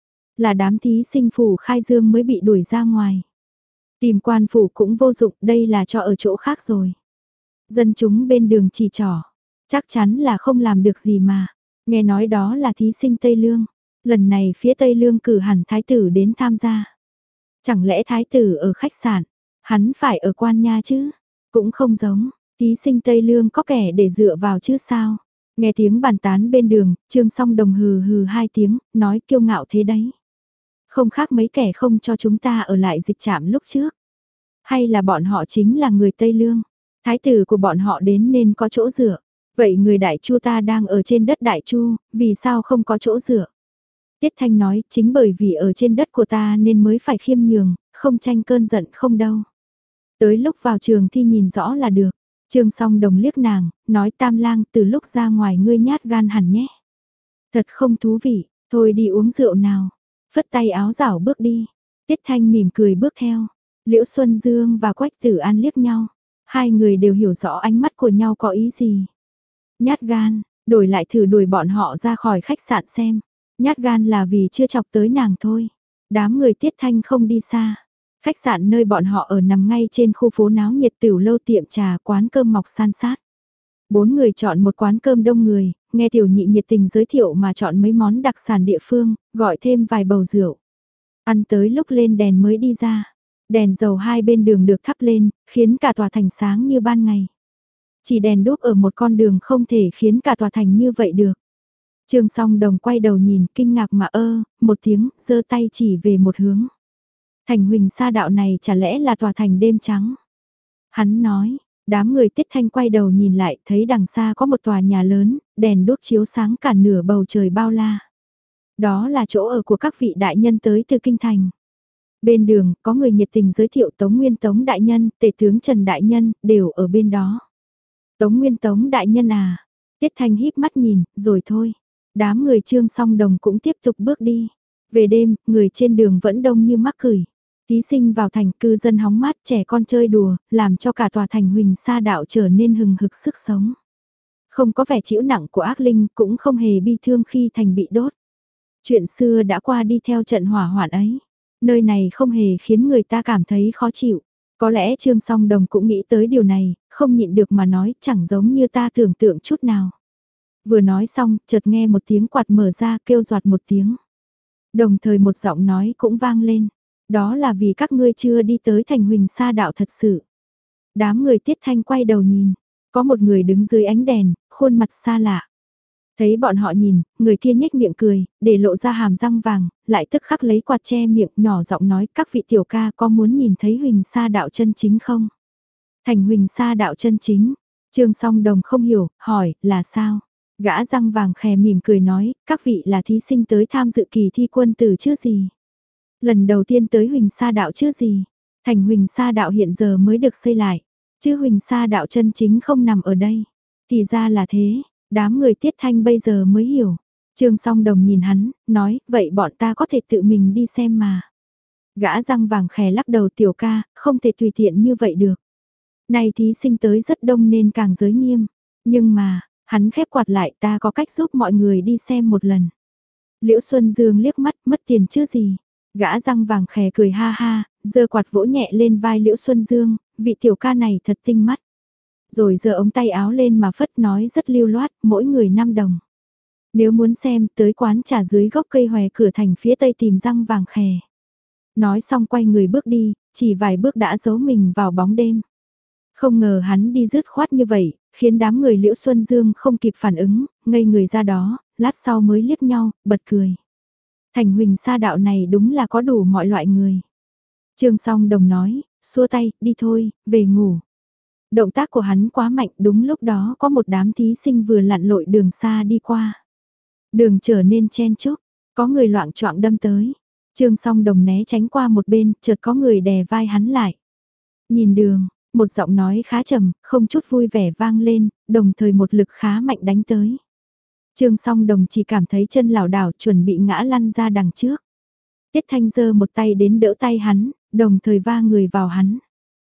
Là đám thí sinh phủ khai dương mới bị đuổi ra ngoài. Tìm quan phủ cũng vô dụng, đây là cho ở chỗ khác rồi. Dân chúng bên đường chỉ trỏ, chắc chắn là không làm được gì mà. Nghe nói đó là thí sinh Tây Lương. Lần này phía Tây Lương cử hẳn thái tử đến tham gia. Chẳng lẽ thái tử ở khách sạn, hắn phải ở quan nha chứ? Cũng không giống, thí sinh Tây Lương có kẻ để dựa vào chứ sao? Nghe tiếng bàn tán bên đường, Trương Song Đồng hừ hừ hai tiếng, nói kiêu ngạo thế đấy. Không khác mấy kẻ không cho chúng ta ở lại dịch trạm lúc trước. Hay là bọn họ chính là người Tây Lương? Thái tử của bọn họ đến nên có chỗ dựa. Vậy người Đại Chu ta đang ở trên đất Đại Chu, vì sao không có chỗ dựa? Tiết Thanh nói, chính bởi vì ở trên đất của ta nên mới phải khiêm nhường, không tranh cơn giận không đâu. Tới lúc vào trường thi nhìn rõ là được. Trương Song Đồng liếc nàng, nói Tam Lang từ lúc ra ngoài ngươi nhát gan hẳn nhé. Thật không thú vị, thôi đi uống rượu nào. Phất tay áo rảo bước đi. Tiết Thanh mỉm cười bước theo. Liễu Xuân Dương và Quách Tử An liếc nhau. Hai người đều hiểu rõ ánh mắt của nhau có ý gì. Nhát gan, đổi lại thử đuổi bọn họ ra khỏi khách sạn xem. Nhát gan là vì chưa chọc tới nàng thôi. Đám người Tiết Thanh không đi xa. Khách sạn nơi bọn họ ở nằm ngay trên khu phố náo nhiệt, tiểu lâu tiệm trà quán cơm mọc san sát. Bốn người chọn một quán cơm đông người, nghe tiểu nhị nhiệt tình giới thiệu mà chọn mấy món đặc sản địa phương, gọi thêm vài bầu rượu. Ăn tới lúc lên đèn mới đi ra. Đèn dầu hai bên đường được thắp lên, khiến cả tòa thành sáng như ban ngày. Chỉ đèn đuốc ở một con đường không thể khiến cả tòa thành như vậy được. Trương Song Đồng quay đầu nhìn, kinh ngạc mà ơ, một tiếng, giơ tay chỉ về một hướng. Thành Huỳnh Sa Đạo này chả lẽ là tòa thành đêm trắng? Hắn nói, đám người Tiết Thanh quay đầu nhìn lại, thấy đằng xa có một tòa nhà lớn, đèn đuốc chiếu sáng cả nửa bầu trời bao la. Đó là chỗ ở của các vị đại nhân tới từ kinh thành. Bên đường, có người nhiệt tình giới thiệu Tống Nguyên Tống đại nhân, Tể tướng Trần đại nhân, đều ở bên đó. Tống Nguyên Tống đại nhân à? Tiết Thanh híp mắt nhìn, rồi thôi. Đám người Trương Song Đồng cũng tiếp tục bước đi. Về đêm, người trên đường vẫn đông như mắc cười. Thí sinh vào thành, cư dân hóng mát, trẻ con chơi đùa, làm cho cả tòa thành Huỳnh Sa Đạo trở nên hừng hực sức sống. Không có vẻ chịu nặng của ác linh, cũng không hề bi thương khi thành bị đốt. Chuyện xưa đã qua đi theo trận hỏa hoạn ấy. Nơi này không hề khiến người ta cảm thấy khó chịu. Có lẽ Trương Song Đồng cũng nghĩ tới điều này, không nhịn được mà nói, chẳng giống như ta tưởng tượng chút nào. Vừa nói xong, chợt nghe một tiếng quạt mở ra, kêu giọt một tiếng. Đồng thời một giọng nói cũng vang lên. Đó là vì các ngươi chưa đi tới thành Huỳnh Sa Đạo thật sự. Đám người Tiết Thanh quay đầu nhìn. Có một người đứng dưới ánh đèn, khuôn mặt xa lạ. Thấy bọn họ nhìn, người kia nhếch miệng cười, để lộ ra hàm răng vàng, lại tức khắc lấy quạt che miệng, nhỏ giọng nói, các vị tiểu ca có muốn nhìn thấy Huỳnh Sa Đạo chân chính không? Thành Huỳnh Sa Đạo chân chính. Trương Song Đồng không hiểu, hỏi, là sao? Gã răng vàng khè mỉm cười nói, các vị là thí sinh tới tham dự kỳ thi quân tử chứ gì? Lần đầu tiên tới Huỳnh Sa Đạo chứ gì? Thành Huỳnh Sa Đạo hiện giờ mới được xây lại, chứ Huỳnh Sa Đạo chân chính không nằm ở đây. Thì ra là thế. Đám người Tiết Thanh bây giờ mới hiểu. Trương Song Đồng nhìn hắn, nói, vậy bọn ta có thể tự mình đi xem mà. Gã răng vàng khè lắc đầu, tiểu ca, không thể tùy tiện như vậy được. Này thí sinh tới rất đông nên càng giới nghiêm. Nhưng mà, hắn khép quạt lại, ta có cách giúp mọi người đi xem một lần. Liễu Xuân Dương liếc mắt, mất tiền chứ gì. Gã răng vàng khè cười ha ha, giơ quạt vỗ nhẹ lên vai Liễu Xuân Dương, vị tiểu ca này thật tinh mắt. Rồi giơ ống tay áo lên mà phất nói rất lưu loát, mỗi người năm đồng. Nếu muốn xem, tới quán trà dưới gốc cây hòe cửa thành phía tây tìm răng vàng khè. Nói xong quay người bước đi, chỉ vài bước đã giấu mình vào bóng đêm. Không ngờ hắn đi dứt khoát như vậy, khiến đám người Liễu Xuân Dương không kịp phản ứng, ngây người ra đó, lát sau mới liếc nhau, bật cười. Thành Huỳnh Sa Đạo này đúng là có đủ mọi loại người. Trương Song Đồng nói, xua tay, đi thôi, về ngủ. Động tác của hắn quá mạnh, đúng lúc đó có một đám thí sinh vừa lặn lội đường xa đi qua. Đường trở nên chen chúc, có người loạng choạng đâm tới. Trương Song Đồng né tránh qua một bên, chợt có người đè vai hắn lại. Nhìn đường, một giọng nói khá trầm, không chút vui vẻ vang lên, đồng thời một lực khá mạnh đánh tới. Trương Song Đồng chỉ cảm thấy chân lảo đảo chuẩn bị ngã lăn ra đằng trước. Tiết Thanh giơ một tay đến đỡ tay hắn, đồng thời va người vào hắn.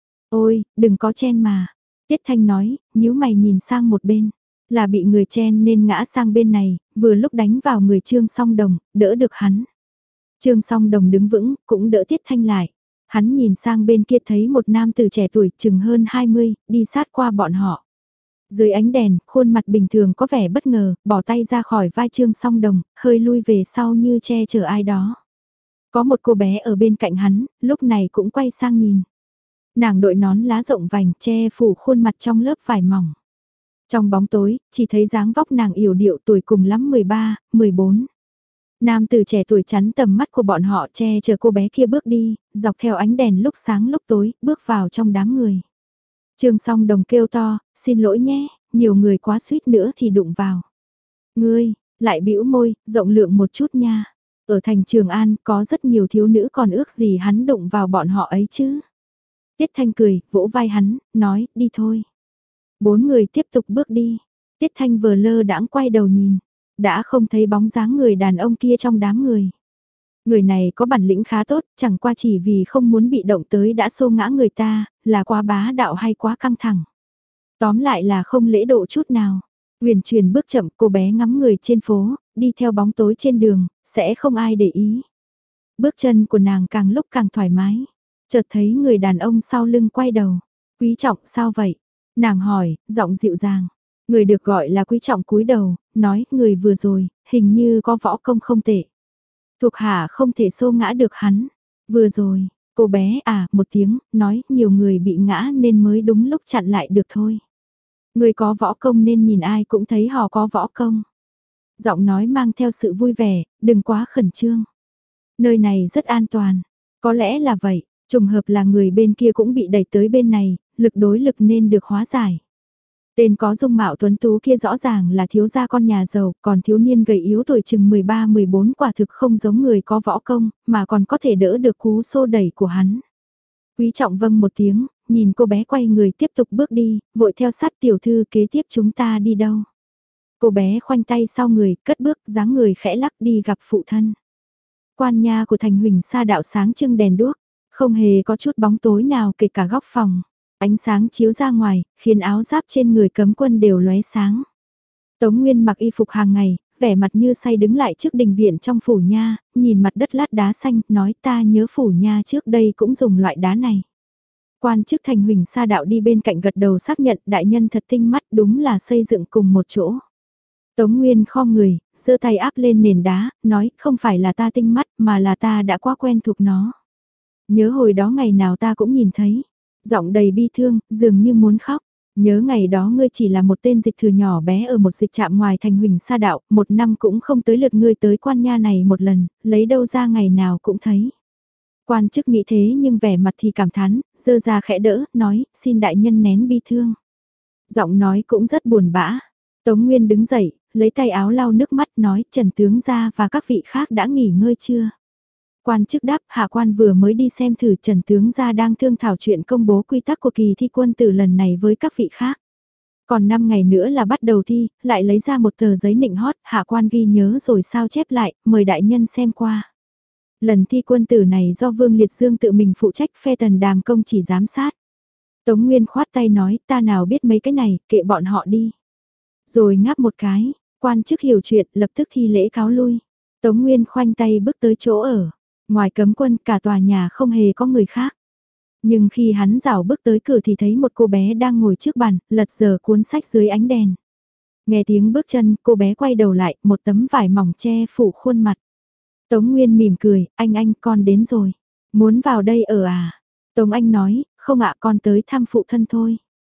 Ôi, đừng có chen mà. Tiết Thanh nói, nhíu mày nhìn sang một bên. Là bị người chen nên ngã sang bên này, vừa lúc đánh vào người Trương Song Đồng, đỡ được hắn. Trương Song Đồng đứng vững, cũng đỡ Tiết Thanh lại. Hắn nhìn sang bên kia thấy một nam tử trẻ tuổi chừng hơn hai mươi, đi sát qua bọn họ. Dưới ánh đèn, khuôn mặt bình thường có vẻ bất ngờ, bỏ tay ra khỏi vai Trương Song Đồng, hơi lui về sau như che chở ai đó. Có một cô bé ở bên cạnh hắn, lúc này cũng quay sang nhìn. Nàng đội nón lá rộng vành che phủ khuôn mặt trong lớp vải mỏng. Trong bóng tối, chỉ thấy dáng vóc nàng yểu điệu tuổi cùng lắm mười ba, mười bốn. Nam tử trẻ tuổi chắn tầm mắt của bọn họ che chở cô bé kia bước đi, dọc theo ánh đèn lúc sáng lúc tối, bước vào trong đám người. Trương Song Đồng kêu to, xin lỗi nhé, nhiều người quá suýt nữa thì đụng vào. Ngươi, lại bĩu môi, rộng lượng một chút nha. Ở thành Trường An có rất nhiều thiếu nữ còn ước gì hắn đụng vào bọn họ ấy chứ. Tiết Thanh cười, vỗ vai hắn, nói, đi thôi. Bốn người tiếp tục bước đi. Tiết Thanh vừa lơ đãng quay đầu nhìn, đã không thấy bóng dáng người đàn ông kia trong đám người. Người này có bản lĩnh khá tốt, chẳng qua chỉ vì không muốn bị động tới đã xô ngã người ta, là quá bá đạo hay quá căng thẳng. Tóm lại là không lễ độ chút nào. Huyền truyền bước chậm, cô bé ngắm người trên phố, đi theo bóng tối trên đường, sẽ không ai để ý. Bước chân của nàng càng lúc càng thoải mái. Chợt thấy người đàn ông sau lưng quay đầu. Quý Trọng sao vậy? Nàng hỏi, giọng dịu dàng. Người được gọi là Quý Trọng cúi đầu, nói người vừa rồi, hình như có võ công không tệ. Thuộc hạ không thể xô ngã được hắn. Vừa rồi, cô bé à một tiếng, nói nhiều người bị ngã nên mới đúng lúc chặn lại được thôi. Người có võ công nên nhìn ai cũng thấy họ có võ công. Giọng nói mang theo sự vui vẻ, đừng quá khẩn trương. Nơi này rất an toàn. Có lẽ là vậy, trùng hợp là người bên kia cũng bị đẩy tới bên này, lực đối lực nên được hóa giải. Tên có dung mạo tuấn tú kia rõ ràng là thiếu gia con nhà giàu, còn thiếu niên gầy yếu tuổi chừng mười ba mười bốn quả thực không giống người có võ công, mà còn có thể đỡ được cú xô đẩy của hắn. Quý Trọng vâng một tiếng, nhìn cô bé quay người tiếp tục bước đi, vội theo sát tiểu thư kế tiếp chúng ta đi đâu. Cô bé khoanh tay sau người, cất bước, dáng người khẽ lắc đi gặp phụ thân. Quan nha của Thành Huỳnh Sa đạo sáng trưng đèn đuốc, không hề có chút bóng tối nào kể cả góc phòng. Ánh sáng chiếu ra ngoài, khiến áo giáp trên người cấm quân đều lóe sáng. Tống Nguyên mặc y phục hàng ngày, vẻ mặt như say đứng lại trước đình viện trong phủ nha, nhìn mặt đất lát đá xanh, nói ta nhớ phủ nha trước đây cũng dùng loại đá này. Quan chức Thành Huỳnh Sa đạo đi bên cạnh gật đầu xác nhận đại nhân thật tinh mắt, đúng là xây dựng cùng một chỗ. Tống Nguyên khom người, giơ tay áp lên nền đá, nói không phải là ta tinh mắt mà là ta đã quá quen thuộc nó. Nhớ hồi đó ngày nào ta cũng nhìn thấy. Giọng đầy bi thương, dường như muốn khóc. Nhớ ngày đó ngươi chỉ là một tên dịch thừa nhỏ bé ở một dịch trạm ngoài Thành Huỳnh Sa đạo, một năm cũng không tới lượt ngươi tới quan nha này một lần, lấy đâu ra ngày nào cũng thấy. Quan chức nghĩ thế nhưng vẻ mặt thì cảm thán, dơ ra khẽ đỡ, nói, xin đại nhân nén bi thương. Giọng nói cũng rất buồn bã. Tống Nguyên đứng dậy, lấy tay áo lau nước mắt, nói, Trần tướng gia và các vị khác đã nghỉ ngơi chưa? Quan chức đáp, hạ quan vừa mới đi xem thử Trần tướng gia đang thương thảo chuyện công bố quy tắc của kỳ thi quân tử lần này với các vị khác. Còn năm ngày nữa là bắt đầu thi, lại lấy ra một tờ giấy nịnh hót, hạ quan ghi nhớ rồi sao chép lại, mời đại nhân xem qua. Lần thi quân tử này do Vương Liệt Dương tự mình phụ trách, phe Tần Đàm Công chỉ giám sát. Tống Nguyên khoát tay nói, ta nào biết mấy cái này, kệ bọn họ đi. Rồi ngáp một cái, quan chức hiểu chuyện, lập tức thi lễ cáo lui. Tống Nguyên khoanh tay bước tới chỗ ở. Ngoài cấm quân cả tòa nhà không hề có người khác. Nhưng khi hắn rảo bước tới cửa thì thấy một cô bé đang ngồi trước bàn, lật dở cuốn sách dưới ánh đèn. Nghe tiếng bước chân, cô bé quay đầu lại, một tấm vải mỏng che phủ khuôn mặt. Tống Nguyên mỉm cười, anh anh con đến rồi. Muốn vào đây ở à? Tống Anh nói, không ạ con tới thăm phụ thân thôi.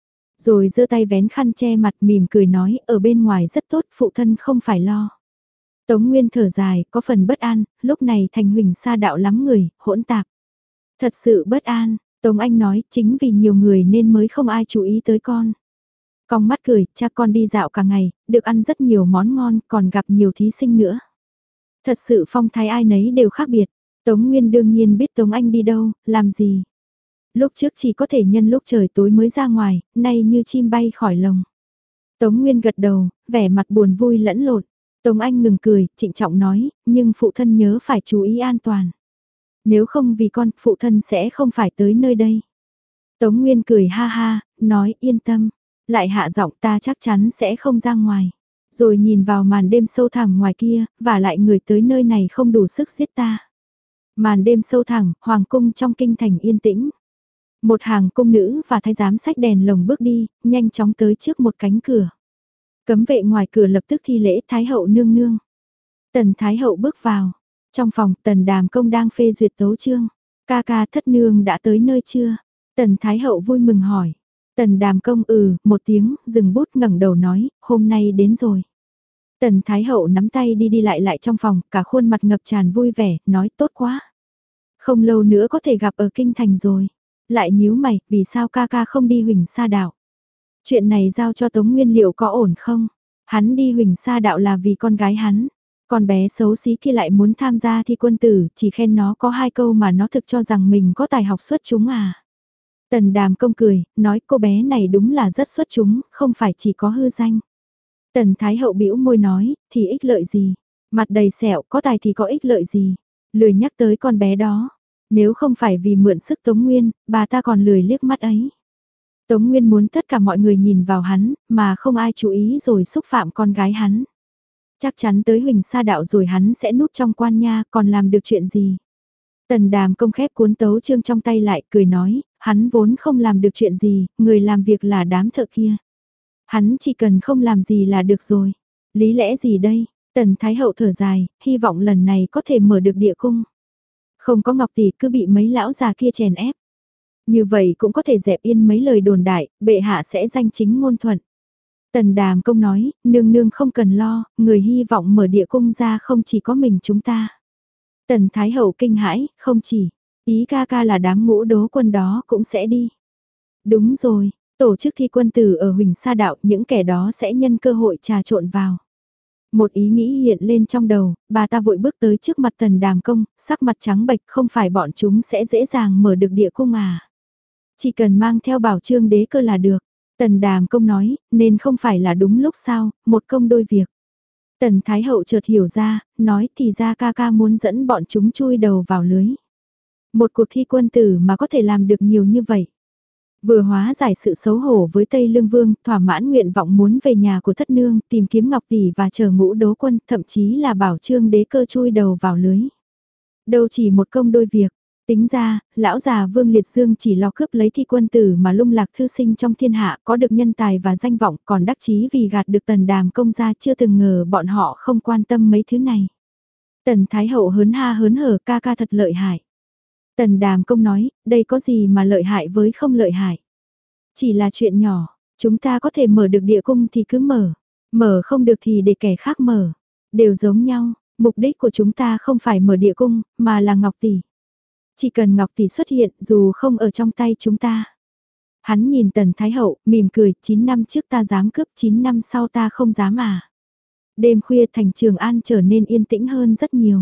Rồi giơ tay vén khăn che mặt mỉm cười nói, ở bên ngoài rất tốt, phụ thân không phải lo. Tống Nguyên thở dài, có phần bất an, lúc này Thành Huỳnh Sa đạo lắm người, hỗn tạp. Thật sự bất an, Tống Anh nói chính vì nhiều người nên mới không ai chú ý tới con. Cong mắt cười, cha con đi dạo cả ngày, được ăn rất nhiều món ngon, còn gặp nhiều thí sinh nữa. Thật sự phong thái ai nấy đều khác biệt. Tống Nguyên đương nhiên biết Tống Anh đi đâu, làm gì. Lúc trước chỉ có thể nhân lúc trời tối mới ra ngoài, nay như chim bay khỏi lồng. Tống Nguyên gật đầu, vẻ mặt buồn vui lẫn lộn. Tống Anh ngừng cười, trịnh trọng nói, nhưng phụ thân nhớ phải chú ý an toàn. Nếu không vì con, phụ thân sẽ không phải tới nơi đây. Tống Nguyên cười ha ha, nói yên tâm. Lại hạ giọng ta chắc chắn sẽ không ra ngoài. Rồi nhìn vào màn đêm sâu thẳm ngoài kia, và lại người tới nơi này không đủ sức giết ta. Màn đêm sâu thẳm, hoàng cung trong kinh thành yên tĩnh. Một hàng cung nữ và thái giám xách đèn lồng bước đi, nhanh chóng tới trước một cánh cửa. Cấm vệ ngoài cửa lập tức thi lễ Thái hậu nương nương. Tần Thái hậu bước vào. Trong phòng Tần Đàm Công đang phê duyệt tấu chương. Ca ca thất nương đã tới nơi chưa? Tần Thái hậu vui mừng hỏi. Tần Đàm Công ừ, một tiếng, dừng bút ngẩng đầu nói, hôm nay đến rồi. Tần Thái hậu nắm tay đi đi lại lại trong phòng, cả khuôn mặt ngập tràn vui vẻ, nói tốt quá. Không lâu nữa có thể gặp ở kinh thành rồi. Lại nhíu mày, vì sao ca ca không đi Huỳnh Sa đạo? Chuyện này giao cho Tống Nguyên liệu có ổn không? Hắn đi Huỳnh Sa đạo là vì con gái hắn. Con bé xấu xí kia lại muốn tham gia thi quân tử, chỉ khen nó có hai câu mà nó thực cho rằng mình có tài học xuất chúng à. Tần Đàm Công cười, nói cô bé này đúng là rất xuất chúng, không phải chỉ có hư danh. Tần Thái hậu bĩu môi nói, thì ích lợi gì? Mặt đầy sẹo, có tài thì có ích lợi gì? Lười nhắc tới con bé đó. Nếu không phải vì mượn sức Tống Nguyên, bà ta còn lười liếc mắt ấy. Tống Nguyên muốn tất cả mọi người nhìn vào hắn, mà không ai chú ý rồi xúc phạm con gái hắn. Chắc chắn tới Huỳnh Sa đạo rồi hắn sẽ núp trong quan nha, còn làm được chuyện gì? Tần Đàm Công khép cuốn tấu chương trong tay lại, cười nói, hắn vốn không làm được chuyện gì, người làm việc là đám thợ kia. Hắn chỉ cần không làm gì là được rồi. Lý lẽ gì đây? Tần Thái hậu thở dài, hy vọng lần này có thể mở được địa cung. Không có Ngọc Tỷ cứ bị mấy lão già kia chèn ép. Như vậy cũng có thể dẹp yên mấy lời đồn đại, bệ hạ sẽ danh chính ngôn thuận. Tần Đàm Công nói, nương nương không cần lo, người hy vọng mở địa cung ra không chỉ có mình chúng ta. Tần Thái hậu kinh hãi, không chỉ, ý ca ca là đám ngũ đố quân đó cũng sẽ đi. Đúng rồi, tổ chức thi quân tử ở Huỳnh Sa đạo, những kẻ đó sẽ nhân cơ hội trà trộn vào. Một ý nghĩ hiện lên trong đầu, bà ta vội bước tới trước mặt Tần Đàm Công, sắc mặt trắng bệch, không phải bọn chúng sẽ dễ dàng mở được địa cung à. Chỉ cần mang theo bảo chương đế cơ là được. Tần Đàm Công nói, nên không phải là đúng lúc sao, một công đôi việc. Tần Thái hậu chợt hiểu ra, nói thì ra ca ca muốn dẫn bọn chúng chui đầu vào lưới. Một cuộc thi quân tử mà có thể làm được nhiều như vậy. Vừa hóa giải sự xấu hổ với Tây Lương Vương, thỏa mãn nguyện vọng muốn về nhà của thất nương, tìm kiếm Ngọc Tỷ và chờ ngũ đố quân, thậm chí là bảo trương đế cơ chui đầu vào lưới. Đâu chỉ một công đôi việc, tính ra, lão già Vương Liệt Dương chỉ lo cướp lấy thi quân tử mà lung lạc thư sinh trong thiên hạ, có được nhân tài và danh vọng, còn đắc chí vì gạt được Tần Đàm Công ra, chưa từng ngờ bọn họ không quan tâm mấy thứ này. Tần Thái hậu hớn ha hớn hở, ca ca thật lợi hại. Tần Đàm Công nói, đây có gì mà lợi hại với không lợi hại. Chỉ là chuyện nhỏ, chúng ta có thể mở được địa cung thì cứ mở, mở không được thì để kẻ khác mở. Đều giống nhau, mục đích của chúng ta không phải mở địa cung, mà là Ngọc Tỷ. Chỉ cần Ngọc Tỷ xuất hiện dù không ở trong tay chúng ta. Hắn nhìn Tần Thái hậu, mỉm cười, chín năm trước ta dám cướp, chín năm sau ta không dám à. Đêm khuya thành Trường An trở nên yên tĩnh hơn rất nhiều.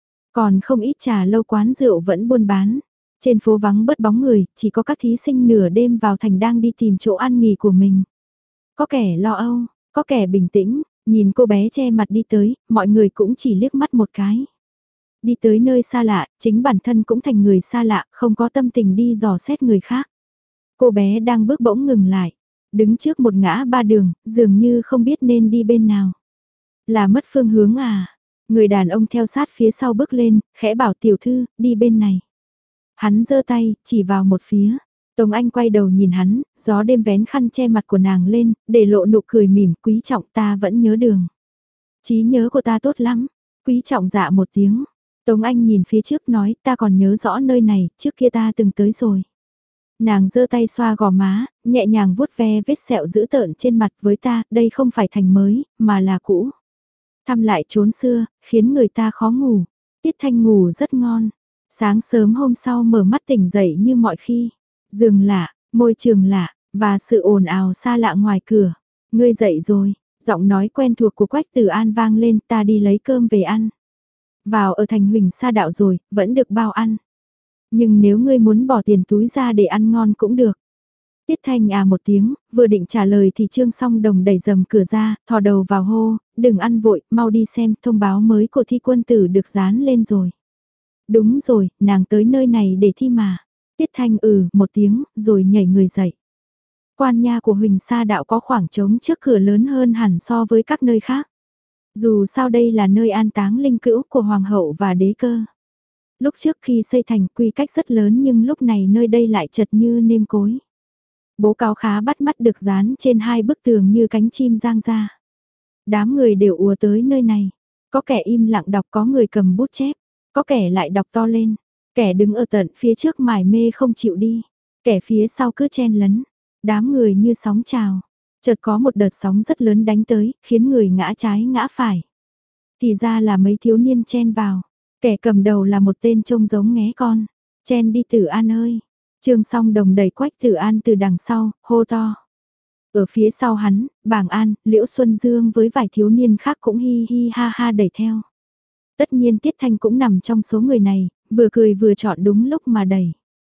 Còn không ít trà lâu quán rượu vẫn buôn bán. Trên phố vắng bớt bóng người, chỉ có các thí sinh nửa đêm vào thành đang đi tìm chỗ ăn nghỉ của mình. Có kẻ lo âu, có kẻ bình tĩnh, nhìn cô bé che mặt đi tới, mọi người cũng chỉ liếc mắt một cái. Đi tới nơi xa lạ, chính bản thân cũng thành người xa lạ, không có tâm tình đi dò xét người khác. Cô bé đang bước bỗng ngừng lại, đứng trước một ngã ba đường, dường như không biết nên đi bên nào. Là mất phương hướng à? Người đàn ông theo sát phía sau bước lên, khẽ bảo tiểu thư, đi bên này. Hắn giơ tay, chỉ vào một phía. Tống Anh quay đầu nhìn hắn, gió đêm vén khăn che mặt của nàng lên, để lộ nụ cười mỉm, quý trọng ta vẫn nhớ đường. Trí nhớ của ta tốt lắm, quý trọng dạ một tiếng. Tống Anh nhìn phía trước nói, ta còn nhớ rõ nơi này, trước kia ta từng tới rồi. Nàng giơ tay xoa gò má, nhẹ nhàng vuốt ve vết sẹo dữ tợn trên mặt với ta, đây không phải thành mới, mà là cũ. Thăm lại chốn xưa, khiến người ta khó ngủ. Tiết Thanh ngủ rất ngon. Sáng sớm hôm sau mở mắt tỉnh dậy như mọi khi. Giường lạ, môi trường lạ, và sự ồn ào xa lạ ngoài cửa. Ngươi dậy rồi, giọng nói quen thuộc của Quách Tử An vang lên, ta đi lấy cơm về ăn. Vào ở thành Huỳnh Sa Đạo rồi, vẫn được bao ăn. Nhưng nếu ngươi muốn bỏ tiền túi ra để ăn ngon cũng được. Tiết Thanh à một tiếng, vừa định trả lời thì Trương Song Đồng đẩy dầm cửa ra, thò đầu vào hô, đừng ăn vội, mau đi xem, thông báo mới của thi quân tử được dán lên rồi. Đúng rồi, nàng tới nơi này để thi mà. Tiết Thanh ừ một tiếng, rồi nhảy người dậy. Quan nha của Huỳnh Sa Đạo có khoảng trống trước cửa lớn hơn hẳn so với các nơi khác. Dù sao đây là nơi an táng linh cữu của Hoàng hậu và đế cơ. Lúc trước khi xây thành quy cách rất lớn nhưng lúc này nơi đây lại chật như nêm cối. Bố cáo khá bắt mắt được dán trên hai bức tường như cánh chim giang ra. Đám người đều ùa tới nơi này. Có kẻ im lặng đọc, có người cầm bút chép, có kẻ lại đọc to lên. Kẻ đứng ở tận phía trước mải mê không chịu đi. Kẻ phía sau cứ chen lấn. Đám người như sóng trào. Chợt có một đợt sóng rất lớn đánh tới, khiến người ngã trái ngã phải. Thì ra là mấy thiếu niên chen vào. Kẻ cầm đầu là một tên trông giống nghé con. Chen đi Tử An ơi. Trương Song Đồng đẩy Quách Tử An từ đằng sau, hô to. Ở phía sau hắn, Bàng An, Liễu Xuân Dương với vài thiếu niên khác cũng hi hi ha ha đẩy theo. Tất nhiên Tiết Thanh cũng nằm trong số người này, vừa cười vừa chọn đúng lúc mà đẩy.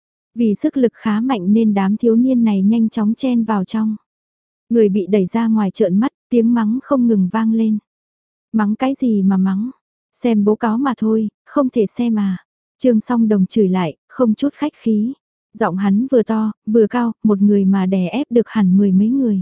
Vì sức lực khá mạnh nên đám thiếu niên này nhanh chóng chen vào trong. Người bị đẩy ra ngoài trợn mắt, tiếng mắng không ngừng vang lên. Mắng cái gì mà mắng? Xem bố cáo mà thôi, không thể xem à. Trương Song Đồng chửi lại, không chút khách khí. Giọng hắn vừa to, vừa cao, một người mà đè ép được hẳn mười mấy người.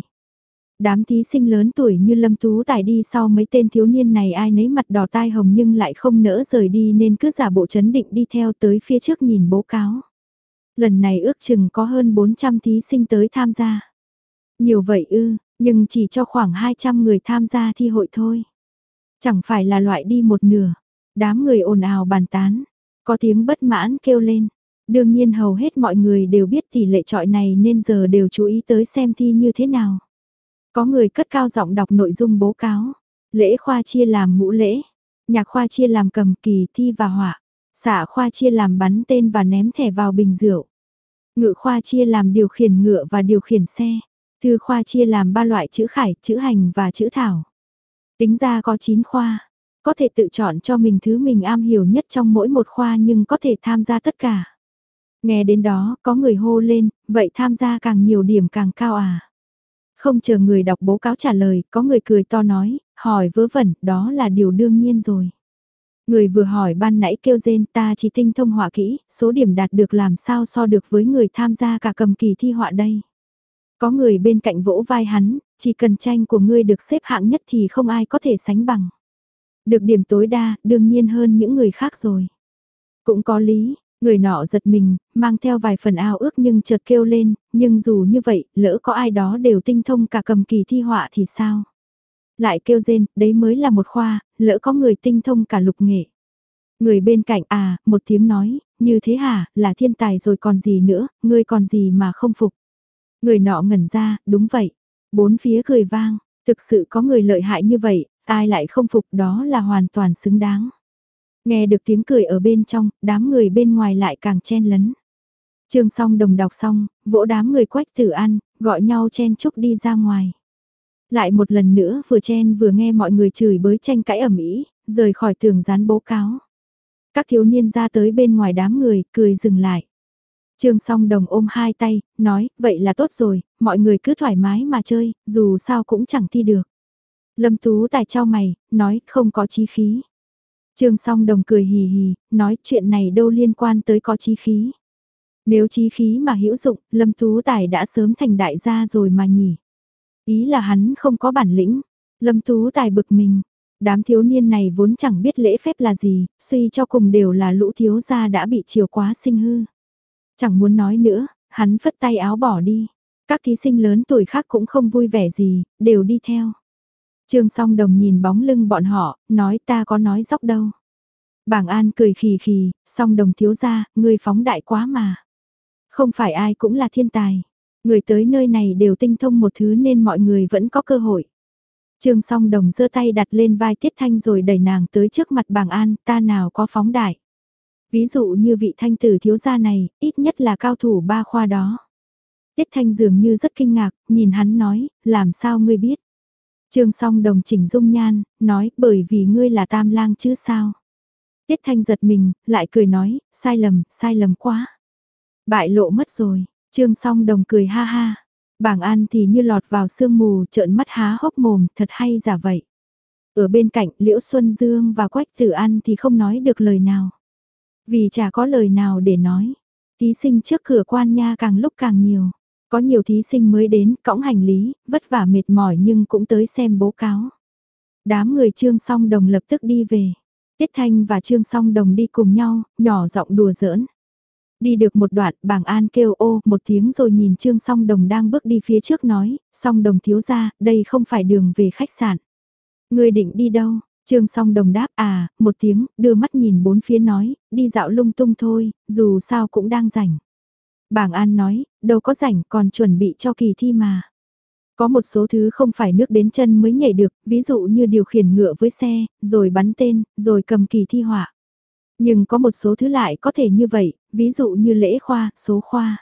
Đám thí sinh lớn tuổi như Lâm Tú Tài đi sau mấy tên thiếu niên này ai nấy mặt đỏ tai hồng nhưng lại không nỡ rời đi nên cứ giả bộ chấn định đi theo tới phía trước nhìn bố cáo. Lần này ước chừng có hơn bốn trăm thí sinh tới tham gia. Nhiều vậy ư, nhưng chỉ cho khoảng hai trăm người tham gia thi hội thôi. Chẳng phải là loại đi một nửa. Đám người ồn ào bàn tán. Có tiếng bất mãn kêu lên. Đương nhiên hầu hết mọi người đều biết tỷ lệ chọi này nên giờ đều chú ý tới xem thi như thế nào. Có người cất cao giọng đọc nội dung bố cáo. Lễ khoa chia làm ngũ lễ. Nhạc khoa chia làm cầm kỳ thi và họa. Xạ khoa chia làm bắn tên và ném thẻ vào bình rượu. Ngự khoa chia làm điều khiển ngựa và điều khiển xe. Thư khoa chia làm ba loại chữ khải, chữ hành và chữ thảo. Tính ra có chín khoa. Có thể tự chọn cho mình thứ mình am hiểu nhất trong mỗi một khoa nhưng có thể tham gia tất cả. Nghe đến đó, có người hô lên, vậy tham gia càng nhiều điểm càng cao à? Không chờ người đọc bố cáo trả lời, có người cười to nói, hỏi vớ vẩn, đó là điều đương nhiên rồi. Người vừa hỏi ban nãy kêu rên ta chỉ tinh thông họa kỹ, số điểm đạt được làm sao so được với người tham gia cả cầm kỳ thi họa đây. Có người bên cạnh vỗ vai hắn, chỉ cần tranh của ngươi được xếp hạng nhất thì không ai có thể sánh bằng. Được điểm tối đa, đương nhiên hơn những người khác rồi. Cũng có lý, người nọ giật mình, mang theo vài phần ao ước nhưng chợt kêu lên, nhưng dù như vậy, lỡ có ai đó đều tinh thông cả cầm kỳ thi họa thì sao? Lại kêu rên, đấy mới là một khoa, lỡ có người tinh thông cả lục nghệ. Người bên cạnh à, một tiếng nói, như thế hả, là thiên tài rồi còn gì nữa, ngươi còn gì mà không phục. Người nọ ngẩn ra, đúng vậy. Bốn phía cười vang, thực sự có người lợi hại như vậy, ai lại không phục đó là hoàn toàn xứng đáng. Nghe được tiếng cười ở bên trong, đám người bên ngoài lại càng chen lấn. Trương Song Đồng đọc xong, vỗ đám người Quách Tử An, gọi nhau chen chúc đi ra ngoài. Lại một lần nữa vừa chen vừa nghe mọi người chửi bới tranh cãi ầm ĩ, rời khỏi tường dán bố cáo. Các thiếu niên ra tới bên ngoài đám người, cười dừng lại. Trương Song Đồng ôm hai tay, nói, vậy là tốt rồi, mọi người cứ thoải mái mà chơi, dù sao cũng chẳng thi được. Lâm Tú Tài trao mày, nói, không có chí khí. Trương Song Đồng cười hì hì, nói chuyện này đâu liên quan tới có chí khí. Nếu chí khí mà hữu dụng, Lâm Tú Tài đã sớm thành đại gia rồi mà nhỉ. Ý là hắn không có bản lĩnh. Lâm Tú Tài bực mình. Đám thiếu niên này vốn chẳng biết lễ phép là gì, suy cho cùng đều là lũ thiếu gia đã bị chiều quá sinh hư. Chẳng muốn nói nữa, hắn phất tay áo bỏ đi. Các thí sinh lớn tuổi khác cũng không vui vẻ gì, đều đi theo. Trương Song Đồng nhìn bóng lưng bọn họ, nói ta có nói dóc đâu. Bàng An cười khì khì, Song Đồng thiếu gia, ngươi phóng đại quá mà. Không phải ai cũng là thiên tài. Người tới nơi này đều tinh thông một thứ nên mọi người vẫn có cơ hội. Trương Song Đồng giơ tay đặt lên vai Tiết Thanh rồi đẩy nàng tới trước mặt Bàng An, ta nào có phóng đại. Ví dụ như vị Thanh tử thiếu gia này, ít nhất là cao thủ ba khoa đó. Tiết Thanh dường như rất kinh ngạc, nhìn hắn nói, làm sao ngươi biết? Trương Song Đồng chỉnh dung nhan, nói, bởi vì ngươi là Tam Lang chứ sao? Tiết Thanh giật mình, lại cười nói, sai lầm, sai lầm quá. Bại lộ mất rồi, Trương Song Đồng cười ha ha. Bảng An thì như lọt vào sương mù, trợn mắt há hốc mồm, thật hay giả vậy. Ở bên cạnh Liễu Xuân Dương và Quách Tử An thì không nói được lời nào. Vì chả có lời nào để nói. Thí sinh trước cửa quan nha càng lúc càng nhiều. Có nhiều thí sinh mới đến, cõng hành lý, vất vả mệt mỏi nhưng cũng tới xem bố cáo. Đám người Trương Song Đồng lập tức đi về. Tiết Thanh và Trương Song Đồng đi cùng nhau, nhỏ giọng đùa giỡn. Đi được một đoạn, Bảng An kêu ô một tiếng rồi nhìn Trương Song Đồng đang bước đi phía trước nói, Song Đồng thiếu gia, đây không phải đường về khách sạn. Người định đi đâu? Trương Song Đồng đáp à, một tiếng, đưa mắt nhìn bốn phía nói, đi dạo lung tung thôi, dù sao cũng đang rảnh. Bảng An nói, đâu có rảnh còn chuẩn bị cho kỳ thi mà. Có một số thứ không phải nước đến chân mới nhảy được, ví dụ như điều khiển ngựa với xe, rồi bắn tên, rồi cầm kỳ thi họa. Nhưng có một số thứ lại có thể như vậy, ví dụ như lễ khoa, số khoa.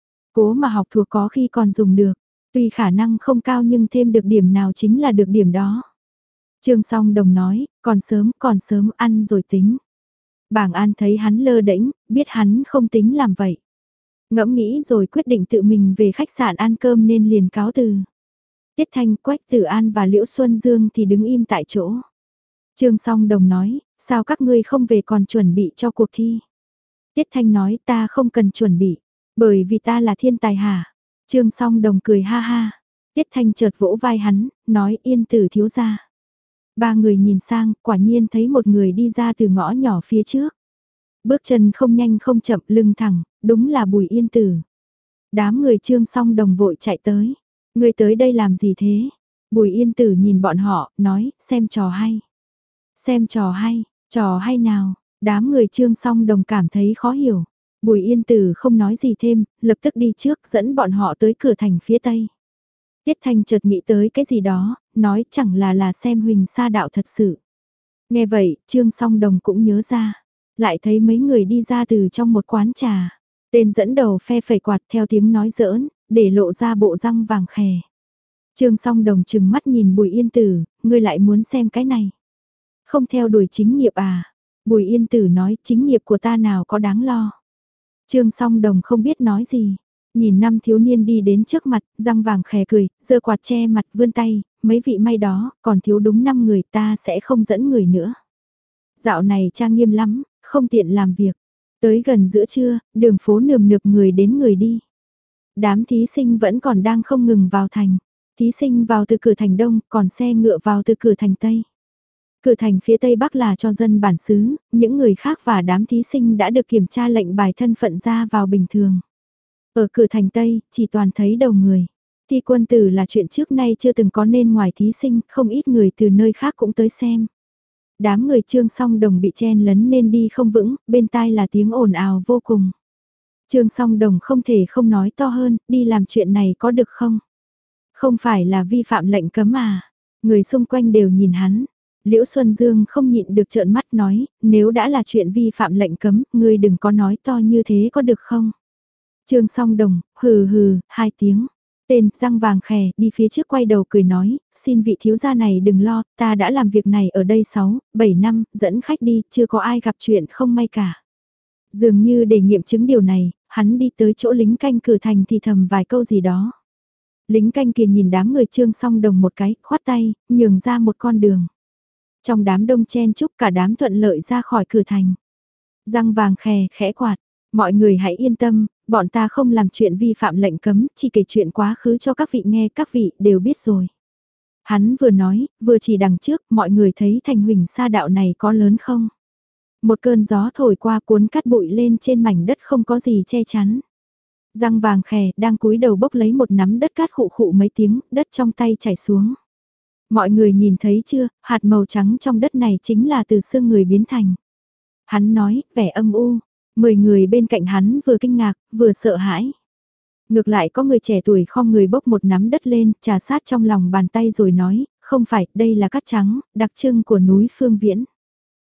Cố mà học thuộc có khi còn dùng được, tuy khả năng không cao nhưng thêm được điểm nào chính là được điểm đó. Trương Song Đồng nói, còn sớm, còn sớm ăn rồi tính. Bảng An thấy hắn lơ đễnh, biết hắn không tính làm vậy. Ngẫm nghĩ rồi quyết định tự mình về khách sạn ăn cơm nên liền cáo từ. Tiết Thanh, Quách Tử An và Liễu Xuân Dương thì đứng im tại chỗ. Trương Song Đồng nói, sao các ngươi không về còn chuẩn bị cho cuộc thi? Tiết Thanh nói ta không cần chuẩn bị, bởi vì ta là thiên tài hả? Trương Song Đồng cười ha ha. Tiết Thanh chợt vỗ vai hắn, nói Yên Tử thiếu gia. Ba người nhìn sang, quả nhiên thấy một người đi ra từ ngõ nhỏ phía trước. Bước chân không nhanh không chậm, lưng thẳng, đúng là Bùi Yên Tử. Đám người Trương Song Đồng vội chạy tới. Người tới đây làm gì thế? Bùi Yên Tử nhìn bọn họ, nói, xem trò hay. Xem trò hay, trò hay nào? Đám người Trương Song Đồng cảm thấy khó hiểu. Bùi Yên Tử không nói gì thêm, lập tức đi trước dẫn bọn họ tới cửa thành phía tây. Tiết Thanh chợt nghĩ tới cái gì đó, nói chẳng là là xem Huỳnh Sa đạo thật sự. Nghe vậy, Trương Song Đồng cũng nhớ ra. Lại thấy mấy người đi ra từ trong một quán trà. Tên dẫn đầu phe phẩy quạt theo tiếng nói giỡn, để lộ ra bộ răng vàng khè. Trương Song Đồng chừng mắt nhìn Bùi Yên Tử, ngươi lại muốn xem cái này. Không theo đuổi chính nghiệp à? Bùi Yên Tử nói chính nghiệp của ta nào có đáng lo. Trương Song Đồng không biết nói gì. Nhìn năm thiếu niên đi đến trước mặt, răng vàng khè cười, giơ quạt che mặt vươn tay, mấy vị may đó, còn thiếu đúng năm người ta sẽ không dẫn người nữa. Dạo này trang nghiêm lắm, không tiện làm việc. Tới gần giữa trưa, đường phố nườm nượp người đến người đi. Đám thí sinh vẫn còn đang không ngừng vào thành. Thí sinh vào từ cửa thành đông, còn xe ngựa vào từ cửa thành tây. Cửa thành phía tây bắc là cho dân bản xứ, những người khác và đám thí sinh đã được kiểm tra lệnh bài thân phận ra vào bình thường. Ở cửa thành tây, chỉ toàn thấy đầu người. Thi quân tử là chuyện trước nay chưa từng có nên ngoài thí sinh, không ít người từ nơi khác cũng tới xem. Đám người Trương Song Đồng bị chen lấn nên đi không vững, bên tai là tiếng ồn ào vô cùng. Trương Song Đồng không thể không nói to hơn, đi làm chuyện này có được không? Không phải là vi phạm lệnh cấm à? Người xung quanh đều nhìn hắn. Liễu Xuân Dương không nhịn được trợn mắt nói, nếu đã là chuyện vi phạm lệnh cấm, ngươi đừng có nói to như thế có được không? Trương Song Đồng, hừ hừ, hai tiếng. Tên, răng vàng khè, đi phía trước quay đầu cười nói, xin vị thiếu gia này đừng lo, ta đã làm việc này ở đây sáu, bảy năm, dẫn khách đi, chưa có ai gặp chuyện không may cả. Dường như để nghiệm chứng điều này, hắn đi tới chỗ lính canh cửa thành thì thầm vài câu gì đó. Lính canh kia nhìn đám người Trương Song Đồng một cái, khoát tay, nhường ra một con đường. Trong đám đông chen chúc cả đám thuận lợi ra khỏi cửa thành. Răng vàng khè, khẽ quạt, mọi người hãy yên tâm, bọn ta không làm chuyện vi phạm lệnh cấm, chỉ kể chuyện quá khứ cho các vị nghe, các vị đều biết rồi. Hắn vừa nói, vừa chỉ đằng trước, mọi người thấy thành Huỳnh Sa đạo này có lớn không? Một cơn gió thổi qua cuốn cát bụi lên trên mảnh đất không có gì che chắn. Răng vàng khè, đang cúi đầu bốc lấy một nắm đất cát khụ khụ mấy tiếng, đất trong tay chảy xuống. Mọi người nhìn thấy chưa, hạt màu trắng trong đất này chính là từ xương người biến thành. Hắn nói, vẻ âm u. Mười người bên cạnh hắn vừa kinh ngạc, vừa sợ hãi. Ngược lại có người trẻ tuổi khom người bốc một nắm đất lên, trà sát trong lòng bàn tay rồi nói, không phải, đây là cát trắng, đặc trưng của núi Phương Viễn.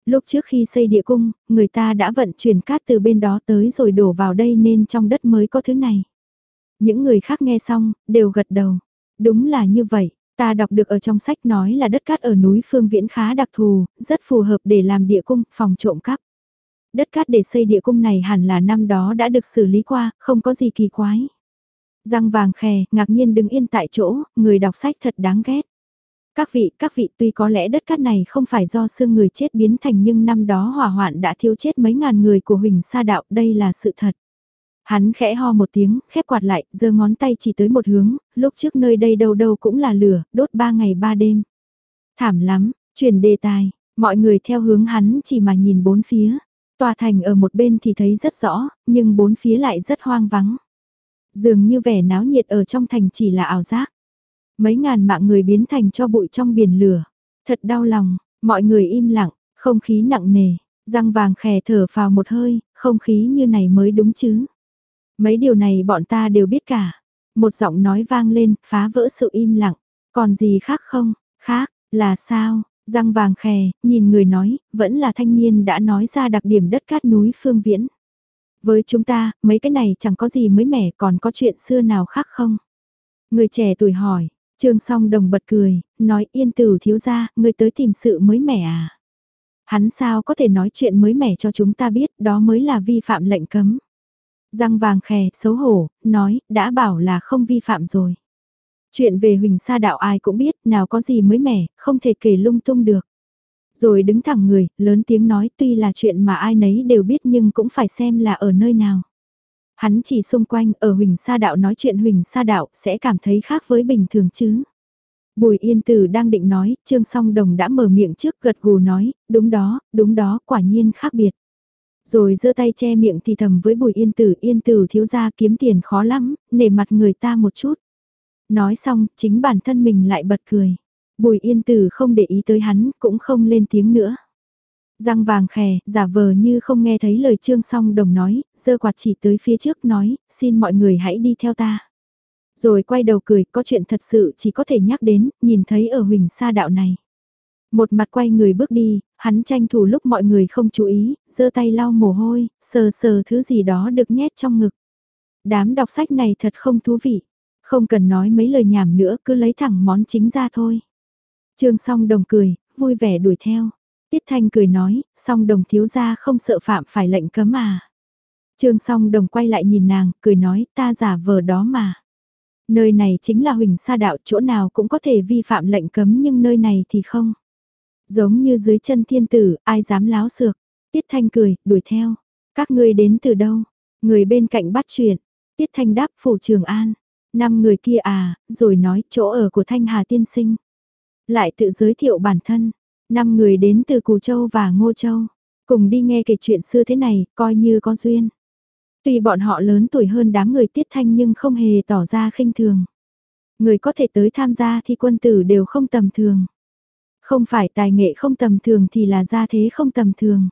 Lúc trước khi xây địa cung, người ta đã vận chuyển cát từ bên đó tới rồi đổ vào đây nên trong đất mới có thứ này. Những người khác nghe xong, đều gật đầu. Đúng là như vậy, ta đọc được ở trong sách nói là đất cát ở núi Phương Viễn khá đặc thù, rất phù hợp để làm địa cung, phòng trộm cắp. Đất cát để xây địa cung này hẳn là năm đó đã được xử lý qua, không có gì kỳ quái. Răng vàng khè, ngạc nhiên đứng yên tại chỗ, người đọc sách thật đáng ghét. Các vị, các vị tuy có lẽ đất cát này không phải do xương người chết biến thành nhưng năm đó hỏa hoạn đã thiêu chết mấy ngàn người của Huỳnh Sa Đạo, đây là sự thật. Hắn khẽ ho một tiếng, khép quạt lại, giơ ngón tay chỉ tới một hướng, lúc trước nơi đây đâu đâu cũng là lửa, đốt ba ngày ba đêm. Thảm lắm, chuyển đề tài, mọi người theo hướng hắn chỉ mà nhìn bốn phía. Tòa thành ở một bên thì thấy rất rõ, nhưng bốn phía lại rất hoang vắng. Dường như vẻ náo nhiệt ở trong thành chỉ là ảo giác. Mấy ngàn mạng người biến thành cho bụi trong biển lửa. Thật đau lòng, mọi người im lặng, không khí nặng nề, răng vàng khè thở vào một hơi, không khí như này mới đúng chứ. Mấy điều này bọn ta đều biết cả. Một giọng nói vang lên, phá vỡ sự im lặng. Còn gì khác không? Khác, là sao? Răng vàng khè, nhìn người nói, vẫn là thanh niên đã nói ra đặc điểm đất cát núi Phương Viễn. Với chúng ta, mấy cái này chẳng có gì mới mẻ, còn có chuyện xưa nào khác không? Người trẻ tuổi hỏi, Trương Song Đồng bật cười, nói Yên Tử thiếu gia, người tới tìm sự mới mẻ à? Hắn sao có thể nói chuyện mới mẻ cho chúng ta biết, đó mới là vi phạm lệnh cấm. Răng vàng khè, xấu hổ, nói, đã bảo là không vi phạm rồi. Chuyện về Huỳnh Sa Đạo ai cũng biết, nào có gì mới mẻ, không thể kể lung tung được. Rồi đứng thẳng người, lớn tiếng nói tuy là chuyện mà ai nấy đều biết nhưng cũng phải xem là ở nơi nào. Hắn chỉ xung quanh ở Huỳnh Sa Đạo nói chuyện Huỳnh Sa Đạo sẽ cảm thấy khác với bình thường chứ. Bùi Yên Tử đang định nói, Trương Song Đồng đã mở miệng trước gật gù nói, đúng đó, đúng đó, quả nhiên khác biệt. Rồi giơ tay che miệng thì thầm với Bùi Yên Tử, Yên Tử thiếu gia kiếm tiền khó lắm, nể mặt người ta một chút. Nói xong, chính bản thân mình lại bật cười. Bùi Yên Tử không để ý tới hắn, cũng không lên tiếng nữa. Răng vàng khè, giả vờ như không nghe thấy lời Trương Song Đồng nói, giơ quạt chỉ tới phía trước nói, xin mọi người hãy đi theo ta. Rồi quay đầu cười, có chuyện thật sự chỉ có thể nhắc đến, nhìn thấy ở Huỳnh Sa Đạo này. Một mặt quay người bước đi, hắn tranh thủ lúc mọi người không chú ý, giơ tay lau mồ hôi, sờ sờ thứ gì đó được nhét trong ngực. Đám đọc sách này thật không thú vị, không cần nói mấy lời nhảm nữa, cứ lấy thẳng món chính ra thôi. Trương Song Đồng cười, vui vẻ đuổi theo. Tiết Thanh cười nói, Song Đồng thiếu gia không sợ phạm phải lệnh cấm à. Trương Song Đồng quay lại nhìn nàng, cười nói, ta giả vờ đó mà. Nơi này chính là Huỳnh Sa Đạo, chỗ nào cũng có thể vi phạm lệnh cấm nhưng nơi này thì không. Giống như dưới chân thiên tử, ai dám láo xược. Tiết Thanh cười, đuổi theo. Các ngươi đến từ đâu? Người bên cạnh bắt chuyện. Tiết Thanh đáp phủ Trường An. Năm người kia à, rồi nói chỗ ở của Thanh Hà tiên sinh. Lại tự giới thiệu bản thân. Năm người đến từ Cù Châu và Ngô Châu. Cùng đi nghe kể chuyện xưa thế này, coi như có duyên. Tuy bọn họ lớn tuổi hơn đám người Tiết Thanh nhưng không hề tỏ ra khinh thường. Người có thể tới tham gia thi quân tử đều không tầm thường. Không phải tài nghệ không tầm thường thì là gia thế không tầm thường.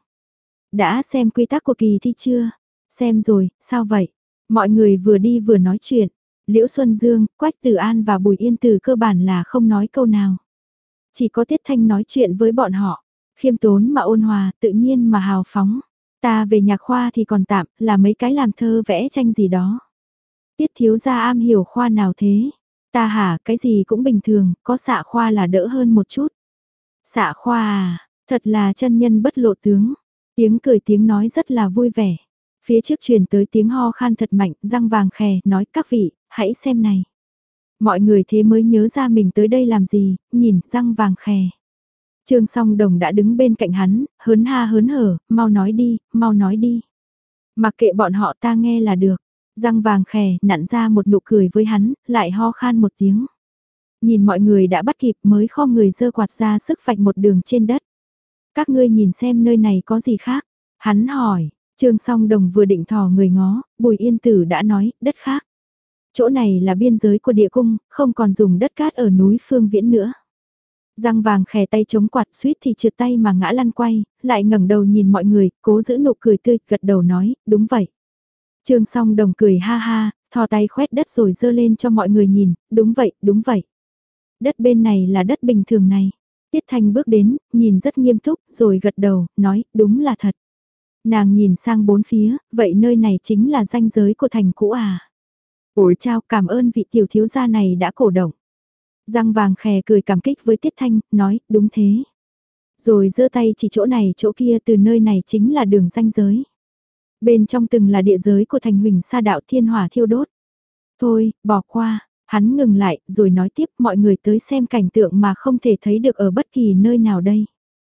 Đã xem quy tắc của kỳ thi chưa? Xem rồi, sao vậy? Mọi người vừa đi vừa nói chuyện. Liễu Xuân Dương, Quách Tử An và Bùi Yên Tử cơ bản là không nói câu nào. Chỉ có Tiết Thanh nói chuyện với bọn họ. Khiêm tốn mà ôn hòa, tự nhiên mà hào phóng. Ta về nhạc khoa thì còn tạm, là mấy cái làm thơ vẽ tranh gì đó. Tiết thiếu gia am hiểu khoa nào thế? Ta hả, cái gì cũng bình thường, có xạ khoa là đỡ hơn một chút. Xạ khoa à, thật là chân nhân bất lộ tướng. Tiếng cười tiếng nói rất là vui vẻ. Phía trước truyền tới tiếng ho khan thật mạnh, răng vàng khè, nói các vị, hãy xem này. Mọi người thế mới nhớ ra mình tới đây làm gì, nhìn răng vàng khè. Trương Song Đồng đã đứng bên cạnh hắn, hớn ha hớn hở, mau nói đi, mau nói đi. Mặc kệ bọn họ ta nghe là được. Răng vàng khè, nặn ra một nụ cười với hắn, lại ho khan một tiếng. Nhìn mọi người đã bắt kịp mới kho người giơ quạt ra sức vạch một đường trên đất. Các ngươi nhìn xem nơi này có gì khác. Hắn hỏi, Trương Song Đồng vừa định thò người ngó, Bùi Yên Tử đã nói, đất khác. Chỗ này là biên giới của địa cung, không còn dùng đất cát ở núi Phương Viễn nữa. Răng vàng khè tay chống quạt suýt thì trượt tay mà ngã lăn quay, lại ngẩng đầu nhìn mọi người, cố giữ nụ cười tươi, gật đầu nói, đúng vậy. Trương Song Đồng cười ha ha, thò tay khoét đất rồi giơ lên cho mọi người nhìn, đúng vậy, đúng vậy. Đất bên này là đất bình thường này. Tiết Thanh bước đến, nhìn rất nghiêm túc, rồi gật đầu, nói, đúng là thật. Nàng nhìn sang bốn phía, vậy nơi này chính là ranh giới của thành cũ à? Ủi chao, cảm ơn vị tiểu thiếu gia này đã cổ động. Răng vàng khè cười cảm kích với Tiết Thanh, nói, đúng thế. Rồi giơ tay chỉ chỗ này chỗ kia, từ nơi này chính là đường ranh giới. Bên trong từng là địa giới của thành Huỳnh Sa đạo thiên hỏa thiêu đốt. Thôi, bỏ qua, hắn ngừng lại, rồi nói tiếp mọi người tới xem cảnh tượng mà không thể thấy được ở bất kỳ nơi nào đây.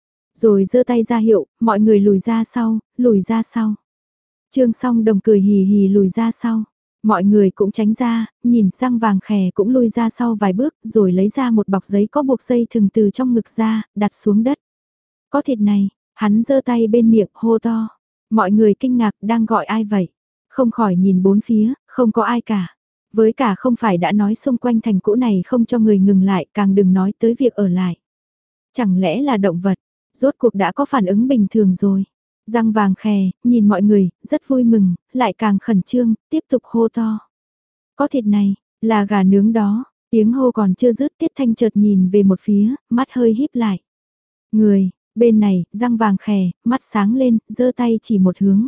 Rồi giơ tay ra hiệu, mọi người lùi ra sau, lùi ra sau. Trương Song Đồng cười hì hì lùi ra sau. Mọi người cũng tránh ra, nhìn răng vàng khè cũng lui ra sau vài bước, rồi lấy ra một bọc giấy có buộc dây thừng từ trong ngực ra, đặt xuống đất. Có thịt này, hắn giơ tay bên miệng hô to. Mọi người kinh ngạc đang gọi ai vậy? Không khỏi nhìn bốn phía, không có ai cả. Với cả không phải đã nói xung quanh thành cũ này không cho người ngừng lại, càng đừng nói tới việc ở lại. Chẳng lẽ là động vật, rốt cuộc đã có phản ứng bình thường rồi. Răng vàng khè, nhìn mọi người, rất vui mừng, lại càng khẩn trương, tiếp tục hô to. Có thịt này, là gà nướng đó, tiếng hô còn chưa dứt Tiết Thanh chợt nhìn về một phía, mắt hơi híp lại. Người, bên này, răng vàng khè, mắt sáng lên, giơ tay chỉ một hướng.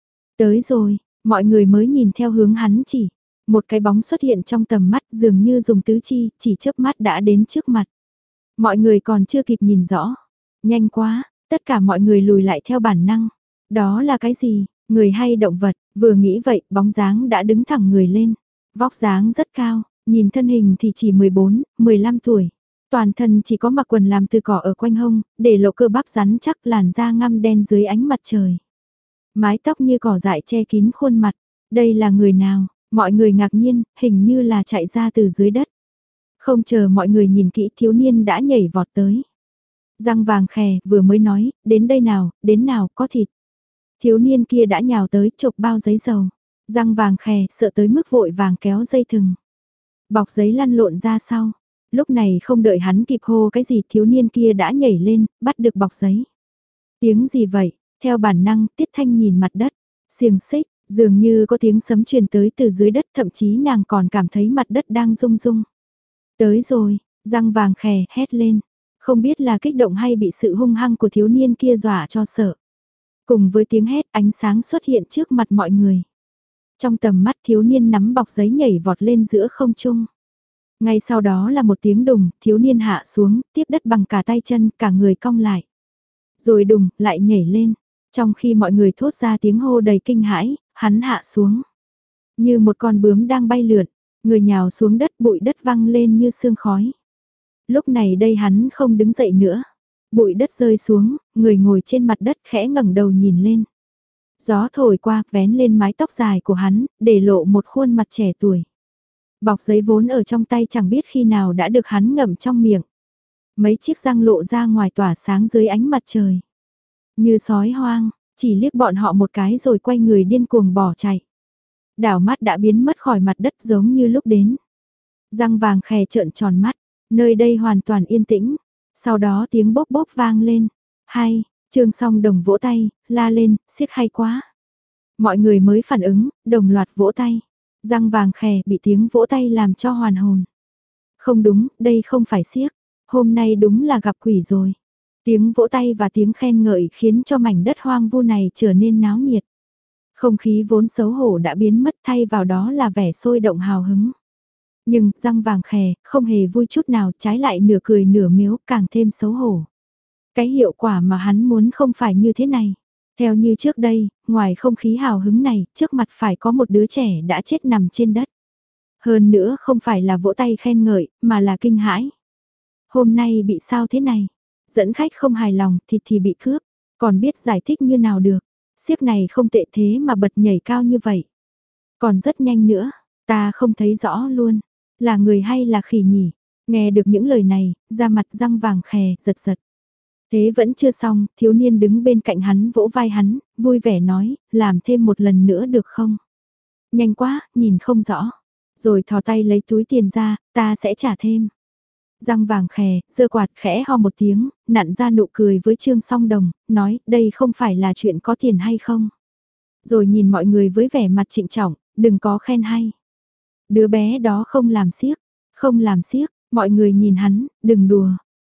Tới rồi, mọi người mới nhìn theo hướng hắn chỉ. Một cái bóng xuất hiện trong tầm mắt dường như dùng tứ chi, chỉ chớp mắt đã đến trước mặt. Mọi người còn chưa kịp nhìn rõ. Nhanh quá, tất cả mọi người lùi lại theo bản năng. Đó là cái gì, người hay động vật, vừa nghĩ vậy, bóng dáng đã đứng thẳng người lên. Vóc dáng rất cao, nhìn thân hình thì chỉ mười bốn, mười lăm tuổi. Toàn thân chỉ có mặc quần làm từ cỏ ở quanh hông, để lộ cơ bắp rắn chắc làn da ngăm đen dưới ánh mặt trời. Mái tóc như cỏ dại che kín khuôn mặt. Đây là người nào? Mọi người ngạc nhiên, hình như là chạy ra từ dưới đất. Không chờ mọi người nhìn kỹ thiếu niên đã nhảy vọt tới. Răng vàng khè vừa mới nói, đến đây nào, đến nào, có thịt. Thiếu niên kia đã nhào tới chộp bao giấy dầu. Răng vàng khè sợ tới mức vội vàng kéo dây thừng. Bọc giấy lăn lộn ra sau. Lúc này không đợi hắn kịp hô cái gì thiếu niên kia đã nhảy lên, bắt được bọc giấy. Tiếng gì vậy? Theo bản năng, Tiết Thanh nhìn mặt đất. Xiềng xích, dường như có tiếng sấm truyền tới từ dưới đất, thậm chí nàng còn cảm thấy mặt đất đang rung rung. Tới rồi, răng vàng khè hét lên. Không biết là kích động hay bị sự hung hăng của thiếu niên kia dọa cho sợ. Cùng với tiếng hét ánh sáng xuất hiện trước mặt mọi người. Trong tầm mắt thiếu niên nắm bọc giấy nhảy vọt lên giữa không trung. Ngay sau đó là một tiếng đùng, thiếu niên hạ xuống, tiếp đất bằng cả tay chân, cả người cong lại. Rồi đùng, lại nhảy lên. Trong khi mọi người thốt ra tiếng hô đầy kinh hãi, hắn hạ xuống. Như một con bướm đang bay lượn, người nhào xuống đất bụi đất văng lên như sương khói. Lúc này đây hắn không đứng dậy nữa. Bụi đất rơi xuống, người ngồi trên mặt đất khẽ ngẩng đầu nhìn lên. Gió thổi qua, vén lên mái tóc dài của hắn, để lộ một khuôn mặt trẻ tuổi. Bọc giấy vốn ở trong tay chẳng biết khi nào đã được hắn ngậm trong miệng. Mấy chiếc răng lộ ra ngoài tỏa sáng dưới ánh mặt trời. Như sói hoang, chỉ liếc bọn họ một cái rồi quay người điên cuồng bỏ chạy. Đảo mắt đã biến mất khỏi mặt đất giống như lúc đến. Răng vàng khè trợn tròn mắt, nơi đây hoàn toàn yên tĩnh. Sau đó tiếng bốc bốc vang lên. Hay, Trương Song Đồng vỗ tay, la lên, siếc hay quá. Mọi người mới phản ứng, đồng loạt vỗ tay. Răng vàng khè bị tiếng vỗ tay làm cho hoàn hồn. Không đúng, đây không phải siếc. Hôm nay đúng là gặp quỷ rồi. Tiếng vỗ tay và tiếng khen ngợi khiến cho mảnh đất hoang vu này trở nên náo nhiệt. Không khí vốn xấu hổ đã biến mất thay vào đó là vẻ sôi động hào hứng. Nhưng răng vàng khè không hề vui chút nào, trái lại nửa cười nửa miếu càng thêm xấu hổ. Cái hiệu quả mà hắn muốn không phải như thế này. Theo như trước đây, ngoài không khí hào hứng này, trước mặt phải có một đứa trẻ đã chết nằm trên đất. Hơn nữa không phải là vỗ tay khen ngợi, mà là kinh hãi. Hôm nay bị sao thế này? Dẫn khách không hài lòng, thịt thì bị cướp. Còn biết giải thích như nào được. Xiếc này không tệ thế mà bật nhảy cao như vậy. Còn rất nhanh nữa, ta không thấy rõ luôn. Là người hay là khỉ nhỉ? Nghe được những lời này, da mặt răng vàng khè, giật giật. Thế vẫn chưa xong, thiếu niên đứng bên cạnh hắn vỗ vai hắn, vui vẻ nói, làm thêm một lần nữa được không? Nhanh quá, nhìn không rõ. Rồi thò tay lấy túi tiền ra, ta sẽ trả thêm. Răng vàng khè, giơ quạt khẽ ho một tiếng, nặn ra nụ cười với Trương Song Đồng, nói đây không phải là chuyện có tiền hay không. Rồi nhìn mọi người với vẻ mặt trịnh trọng, đừng có khen hay. Đứa bé đó không làm xiếc, không làm xiếc, mọi người nhìn hắn, đừng đùa.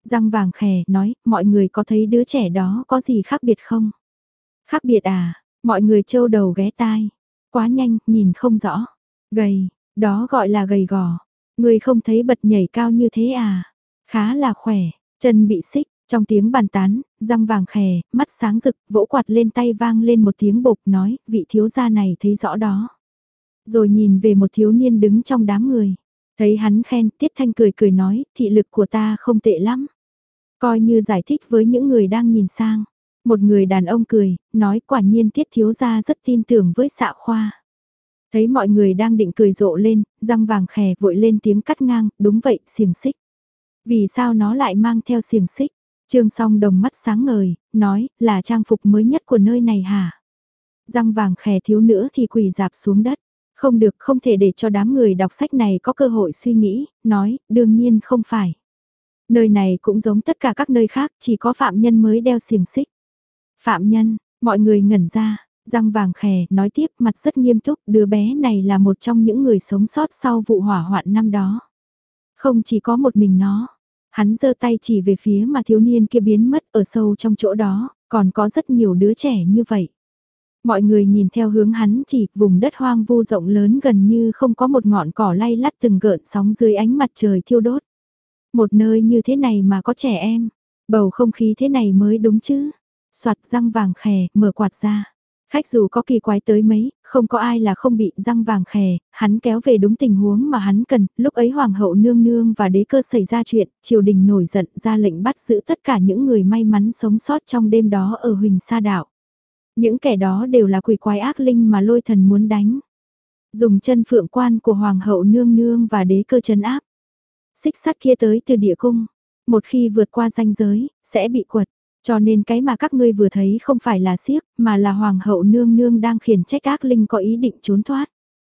Răng vàng khè, nói, mọi người có thấy đứa trẻ đó có gì khác biệt không? Khác biệt à? Mọi người trâu đầu ghé tai. Quá nhanh, nhìn không rõ. Gầy, đó gọi là gầy gò. Người không thấy bật nhảy cao như thế à? Khá là khỏe, chân bị xích, trong tiếng bàn tán, răng vàng khè, mắt sáng rực, vỗ quạt lên tay vang lên một tiếng bộp nói, vị thiếu gia này thấy rõ đó. Rồi nhìn về một thiếu niên đứng trong đám người. Thấy hắn khen, Tiết Thanh cười cười nói, thị lực của ta không tệ lắm. Coi như giải thích với những người đang nhìn sang. Một người đàn ông cười, nói quả nhiên Tiết thiếu gia rất tin tưởng với Xạ Khoa. Thấy mọi người đang định cười rộ lên, răng vàng khè vội lên tiếng cắt ngang, đúng vậy, xiềng xích. Vì sao nó lại mang theo xiềng xích? Trương Song Đồng mắt sáng ngời, nói, là trang phục mới nhất của nơi này hả? Răng vàng khè thiếu nữa thì quỳ dạp xuống đất. Không được, không thể để cho đám người đọc sách này có cơ hội suy nghĩ, nói, đương nhiên không phải. Nơi này cũng giống tất cả các nơi khác, chỉ có phạm nhân mới đeo xiềng xích. Phạm nhân, mọi người ngẩn ra, răng vàng khè, nói tiếp mặt rất nghiêm túc, đứa bé này là một trong những người sống sót sau vụ hỏa hoạn năm đó. Không chỉ có một mình nó, hắn giơ tay chỉ về phía mà thiếu niên kia biến mất ở sâu trong chỗ đó, còn có rất nhiều đứa trẻ như vậy. Mọi người nhìn theo hướng hắn chỉ, vùng đất hoang vu rộng lớn gần như không có một ngọn cỏ lay lắt từng gợn sóng dưới ánh mặt trời thiêu đốt. Một nơi như thế này mà có trẻ em, bầu không khí thế này mới đúng chứ. Soạt răng vàng khè, mở quạt ra. Khách dù có kỳ quái tới mấy, không có ai là không bị răng vàng khè, hắn kéo về đúng tình huống mà hắn cần. Lúc ấy hoàng hậu nương nương và đế cơ xảy ra chuyện, triều đình nổi giận ra lệnh bắt giữ tất cả những người may mắn sống sót trong đêm đó ở Huỳnh Sa Đạo. Những kẻ đó đều là quỷ quái ác linh mà lôi thần muốn đánh. Dùng chân phượng quan của hoàng hậu nương nương và đế cơ trấn áp. Xích sắt kia tới từ địa cung, một khi vượt qua ranh giới, sẽ bị quật. Cho nên cái mà các ngươi vừa thấy không phải là xiếc, mà là hoàng hậu nương nương đang khiển trách ác linh có ý định trốn thoát.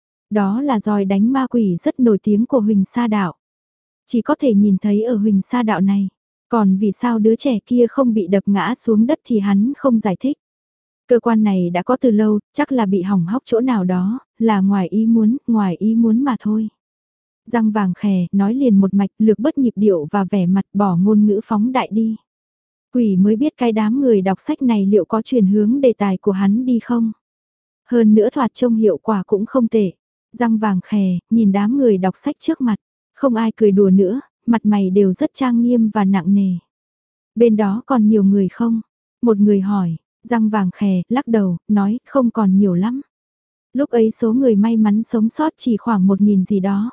Đó là roi đánh ma quỷ rất nổi tiếng của Huỳnh Sa Đạo. Chỉ có thể nhìn thấy ở Huỳnh Sa Đạo này. Còn vì sao đứa trẻ kia không bị đập ngã xuống đất thì hắn không giải thích. Cơ quan này đã có từ lâu, chắc là bị hỏng hóc chỗ nào đó, là ngoài ý muốn, ngoài ý muốn mà thôi. Răng vàng khè, nói liền một mạch, lược bớt nhịp điệu và vẻ mặt bỏ ngôn ngữ phóng đại đi. Quỷ mới biết cái đám người đọc sách này liệu có chuyển hướng đề tài của hắn đi không? Hơn nữa thoạt trông hiệu quả cũng không tệ. Răng vàng khè, nhìn đám người đọc sách trước mặt. Không ai cười đùa nữa, mặt mày đều rất trang nghiêm và nặng nề. Bên đó còn nhiều người không? Một người hỏi, răng vàng khè, lắc đầu, nói không còn nhiều lắm. Lúc ấy số người may mắn sống sót chỉ khoảng một nghìn gì đó.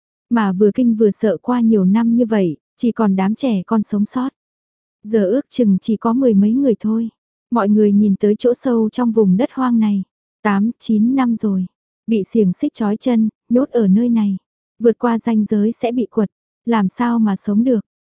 Mà vừa kinh vừa sợ qua nhiều năm như vậy, chỉ còn đám trẻ con sống sót. Giờ ước chừng chỉ có mười mấy người thôi. Mọi người nhìn tới chỗ sâu trong vùng đất hoang này. Tám, chín năm rồi. Bị xiềng xích trói chân, nhốt ở nơi này. Vượt qua ranh giới sẽ bị quật. Làm sao mà sống được.